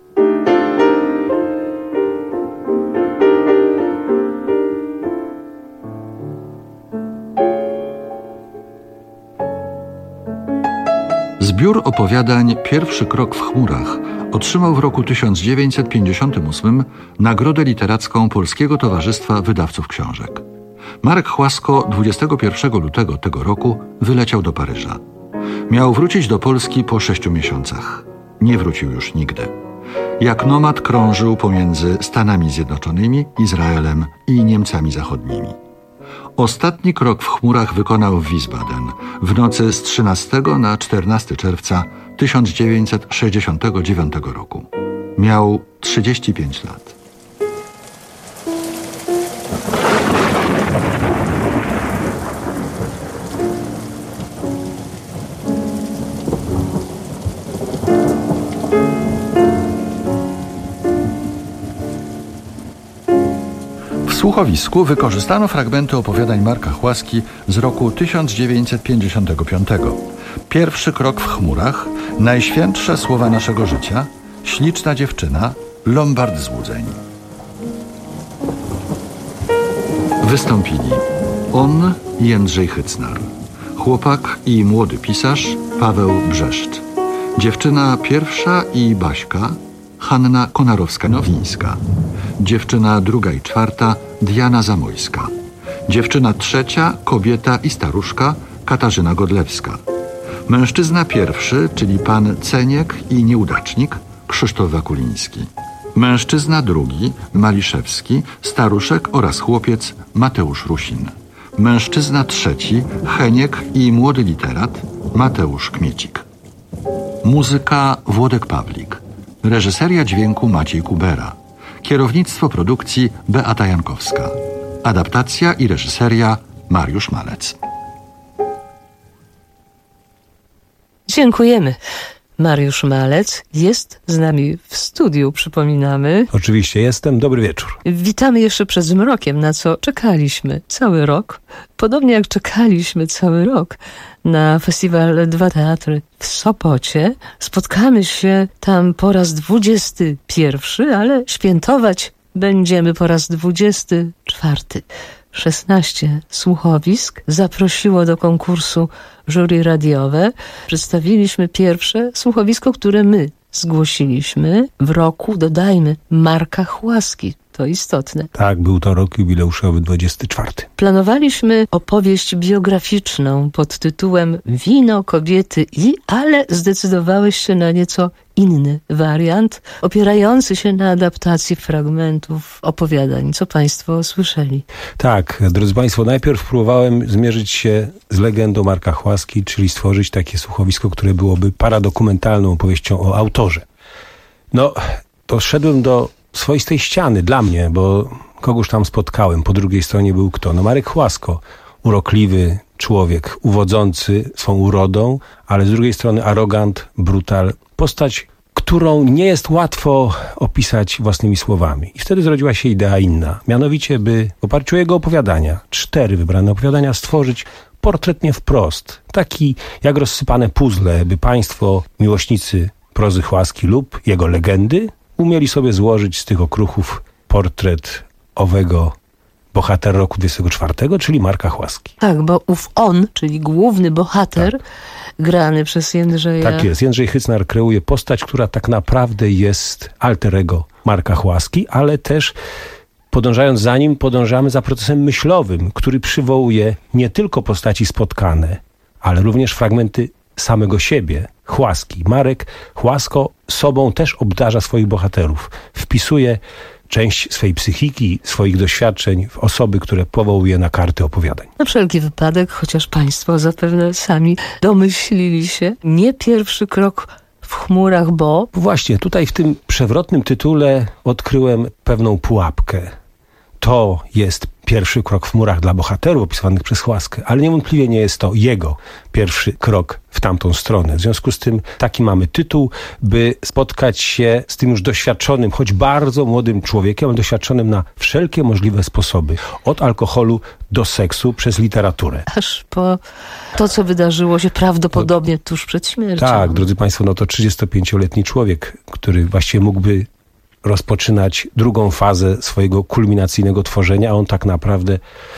Zbiór opowiadań Pierwszy krok w chmurach otrzymał w roku tysiąc dziewięćset pięćdziesiątym ósmym Nagrodę Literacką Polskiego Towarzystwa Wydawców Książek. Marek Chłasko dwudziestego pierwszego lutego tego roku wyleciał do Paryża. Miał wrócić do Polski po sześciu miesiącach. Nie wrócił już nigdy. Jak nomad krążył pomiędzy Stanami Zjednoczonymi, Izraelem i Niemcami Zachodnimi. Ostatni krok w chmurach wykonał w Wiesbaden w nocy z trzynastego na czternastego czerwca tysiąc dziewięćset sześćdziesiątego dziewiątego roku. Miał trzydzieści pięć lat. W słuchowisku wykorzystano fragmenty opowiadań Marka Chłaski z roku tysiąc dziewięćset pięćdziesiątego piątego. Pierwszy krok w chmurach, najświętsze słowa naszego życia, śliczna dziewczyna, Lombard złudzeń. Wystąpili on i Jędrzej Hycnar, chłopak i młody pisarz Paweł Brzeszcz, dziewczyna pierwsza i Baśka Hanna Konarowska-Nowińska, dziewczyna druga i czwarta Diana Zamojska, dziewczyna trzecia, kobieta i staruszka Katarzyna Godlewska, mężczyzna pierwszy, czyli pan Ceniek i nieudacznik Krzysztof Wakuliński, mężczyzna drugi Maliszewski, staruszek oraz chłopiec Mateusz Rusin, mężczyzna trzeci Heniek i młody literat Mateusz Kmiecik. Muzyka Włodek Pawlik, reżyseria dźwięku Maciej Kubera, kierownictwo produkcji Beata Jankowska, adaptacja i reżyseria Mariusz Malec.
Dziękujemy. Mariusz Malec jest z nami w studiu, przypominamy.
Oczywiście jestem. Dobry wieczór.
Witamy jeszcze przed zmrokiem, na co czekaliśmy cały rok. Podobnie jak czekaliśmy cały rok na festiwal Dwa Teatry w Sopocie. Spotkamy się tam po raz dwudziesty pierwszy, ale świętować będziemy po raz dwudziesty czwarty. szesnaście słuchowisk zaprosiło do konkursu jury radiowe. Przedstawiliśmy pierwsze słuchowisko, które my zgłosiliśmy w roku, dodajmy, Marka Chłaski. To istotne.
Tak, był to rok jubileuszowy dwudziesty czwarty.
Planowaliśmy opowieść biograficzną pod tytułem Wino, kobiety i, ale zdecydowałeś się na nieco inny wariant, opierający się na adaptacji fragmentów opowiadań. Co państwo słyszeli?
Tak, drodzy państwo, najpierw próbowałem zmierzyć się z legendą Marka Chłaski, czyli stworzyć takie słuchowisko, które byłoby paradokumentalną opowieścią o autorze. No, doszedłem do swoistej ściany dla mnie, bo kogoś tam spotkałem. Po drugiej stronie był kto? No Marek Chłasko, urokliwy człowiek, uwodzący swą urodą, ale z drugiej strony arogant, brutal. Postać, którą nie jest łatwo opisać własnymi słowami. I wtedy zrodziła się idea inna. Mianowicie, by w oparciu o jego opowiadania, cztery wybrane opowiadania, stworzyć portret nie wprost. Taki jak rozsypane puzzle, by państwo, miłośnicy prozy Chłaski lub jego legendy, umieli sobie złożyć z tych okruchów portret owego bohatera roku dwudziestego czwartego, czyli Marka Chłaski.
Tak, bo ów on, czyli główny bohater, tak, grany przez Jędrzeja...
Tak jest. Jędrzej Hycnar kreuje postać, która tak naprawdę jest alter ego Marka Chłaski, ale też podążając za nim, podążamy za procesem myślowym, który przywołuje nie tylko postaci spotkane, ale również fragmenty samego siebie, Chłaski. Marek Chłasko sobą też obdarza swoich bohaterów. Wpisuje część swojej psychiki, swoich doświadczeń w osoby, które powołuje na karty opowiadań.
Na wszelki wypadek, chociaż państwo zapewne sami domyślili się, nie pierwszy krok w chmurach, bo...
Właśnie, tutaj w tym przewrotnym tytule odkryłem pewną pułapkę. To jest pierwszy krok w chmurach dla bohaterów opisywanych przez Chłaskę, ale niewątpliwie nie jest to jego pierwszy krok w tamtą stronę. W związku z tym taki mamy tytuł, by spotkać się z tym już doświadczonym, choć bardzo młodym człowiekiem, ale doświadczonym na wszelkie możliwe sposoby. Od alkoholu do seksu przez literaturę.
Aż po to, co wydarzyło się prawdopodobnie tuż przed śmiercią.
Tak, drodzy państwo, no to trzydziestopięcioletni człowiek, który właściwie mógłby rozpoczynać drugą fazę swojego kulminacyjnego tworzenia, a on tak naprawdę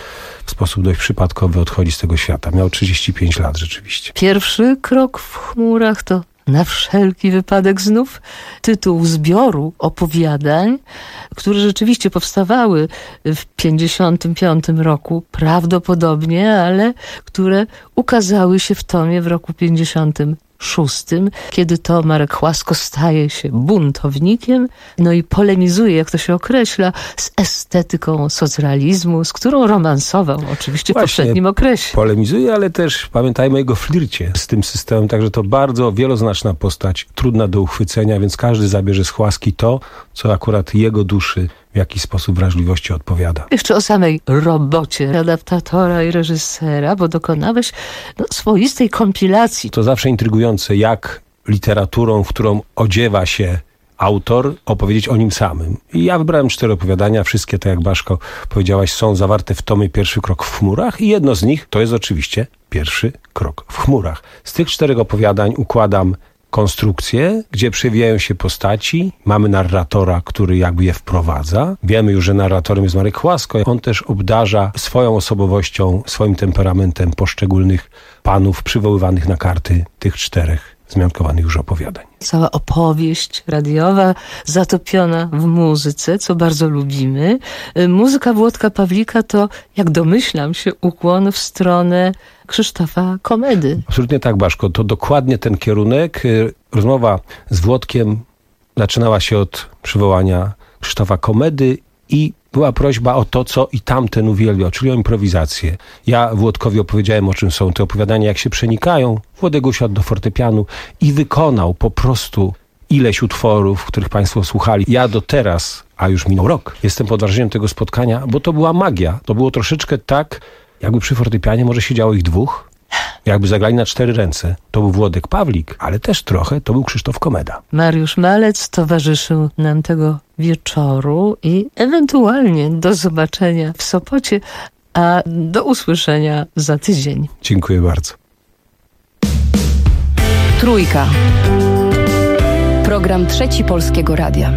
w sposób dość przypadkowy odchodzi z tego świata. Miał trzydzieści pięć lat rzeczywiście.
Pierwszy krok w chmurach to na wszelki wypadek znów tytuł zbioru opowiadań, które rzeczywiście powstawały w pięćdziesiątym piątym roku prawdopodobnie, ale które ukazały się w tomie w roku pięćdziesiątym szóstym, kiedy to Marek Chłasko staje się buntownikiem, no i polemizuje, jak to się określa, z estetyką socrealizmu, z którą romansował oczywiście
Właśnie,
w poprzednim okresie.
Polemizuje, ale też pamiętajmy o jego flircie z tym systemem, także to bardzo wieloznaczna postać, trudna do uchwycenia, więc każdy zabierze z Chłaski to, co akurat jego duszy w jakiś sposób wrażliwości odpowiada.
Jeszcze o samej robocie adaptatora i reżysera, bo dokonałeś no, swoistej kompilacji.
To zawsze intrygujące, jak literaturą, w którą odziewa się autor, opowiedzieć o nim samym. I ja wybrałem cztery opowiadania, wszystkie, tak jak Baszko powiedziałaś, są zawarte w tomie Pierwszy krok w chmurach i jedno z nich to jest oczywiście Pierwszy krok w chmurach. Z tych czterech opowiadań układam konstrukcje, gdzie przewijają się postaci. Mamy narratora, który jakby je wprowadza. Wiemy już, że narratorem jest Marek Chłasko. On też obdarza swoją osobowością, swoim temperamentem poszczególnych panów przywoływanych na karty tych czterech zmiankowanych już opowiadań.
Cała opowieść radiowa zatopiona w muzyce, co bardzo lubimy. Muzyka Włodka Pawlika to, jak domyślam się, ukłon w stronę Krzysztofa Komedy.
Absolutnie tak, Baszko. To dokładnie ten kierunek. Rozmowa z Włodkiem zaczynała się od przywołania Krzysztofa Komedy i była prośba o to, co i tamten uwielbiał, czyli o improwizację. Ja Włodkowi opowiedziałem, o czym są te opowiadania, jak się przenikają. Włodek usiadł do fortepianu i wykonał po prostu ileś utworów, których państwo słuchali. Ja do teraz, a już minął rok, jestem pod wrażeniem tego spotkania, bo to była magia. To było troszeczkę tak, jakby przy fortepianie może siedziało ich dwóch, jakby zagrali na cztery ręce. To był Włodek Pawlik, ale też trochę to był Krzysztof Komeda.
Mariusz Malec towarzyszył nam tego wieczoru i ewentualnie do zobaczenia w Sopocie, a do usłyszenia za tydzień.
Dziękuję bardzo.
Trójka. Program Trzeci Polskiego Radia.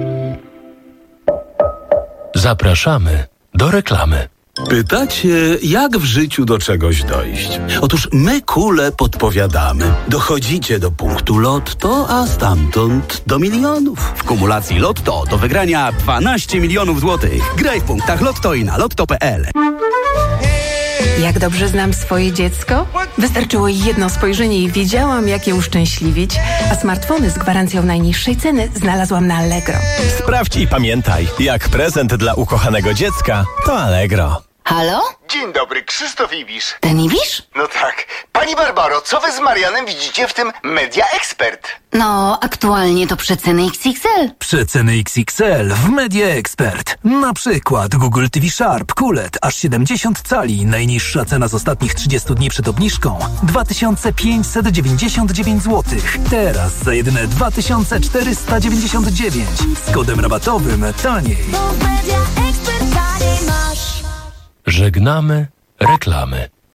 Zapraszamy do reklamy.
Pytacie, jak w życiu do czegoś dojść? Otóż my kule podpowiadamy. Dochodzicie do punktu Lotto, a stamtąd do milionów. W kumulacji Lotto do wygrania dwanaście milionów złotych. Graj w punktach Lotto i na lotto kropka p l.
Jak dobrze znam swoje dziecko? Wystarczyło jedno spojrzenie i wiedziałam, jak je uszczęśliwić, a smartfony z gwarancją najniższej ceny znalazłam na Allegro.
Sprawdź i pamiętaj, jak prezent dla ukochanego dziecka to Allegro.
Halo?
Dzień dobry, Krzysztof Ibisz.
Ten Ibisz?
No tak. Pani Barbaro, co wy z Marianem widzicie w tym Media Expert?
No, aktualnie to przeceny X X L.
Przeceny X X L w Media Expert. Na przykład Google T V Sharp Q L E D aż siedemdziesiąt cali. Najniższa cena z ostatnich trzydziestu dni przed obniżką dwa tysiące pięćset dziewięćdziesiąt dziewięć złotych. Teraz za jedyne dwa tysiące czterysta dziewięćdziesiąt dziewięć. Z kodem rabatowym taniej.
Żegnamy reklamy.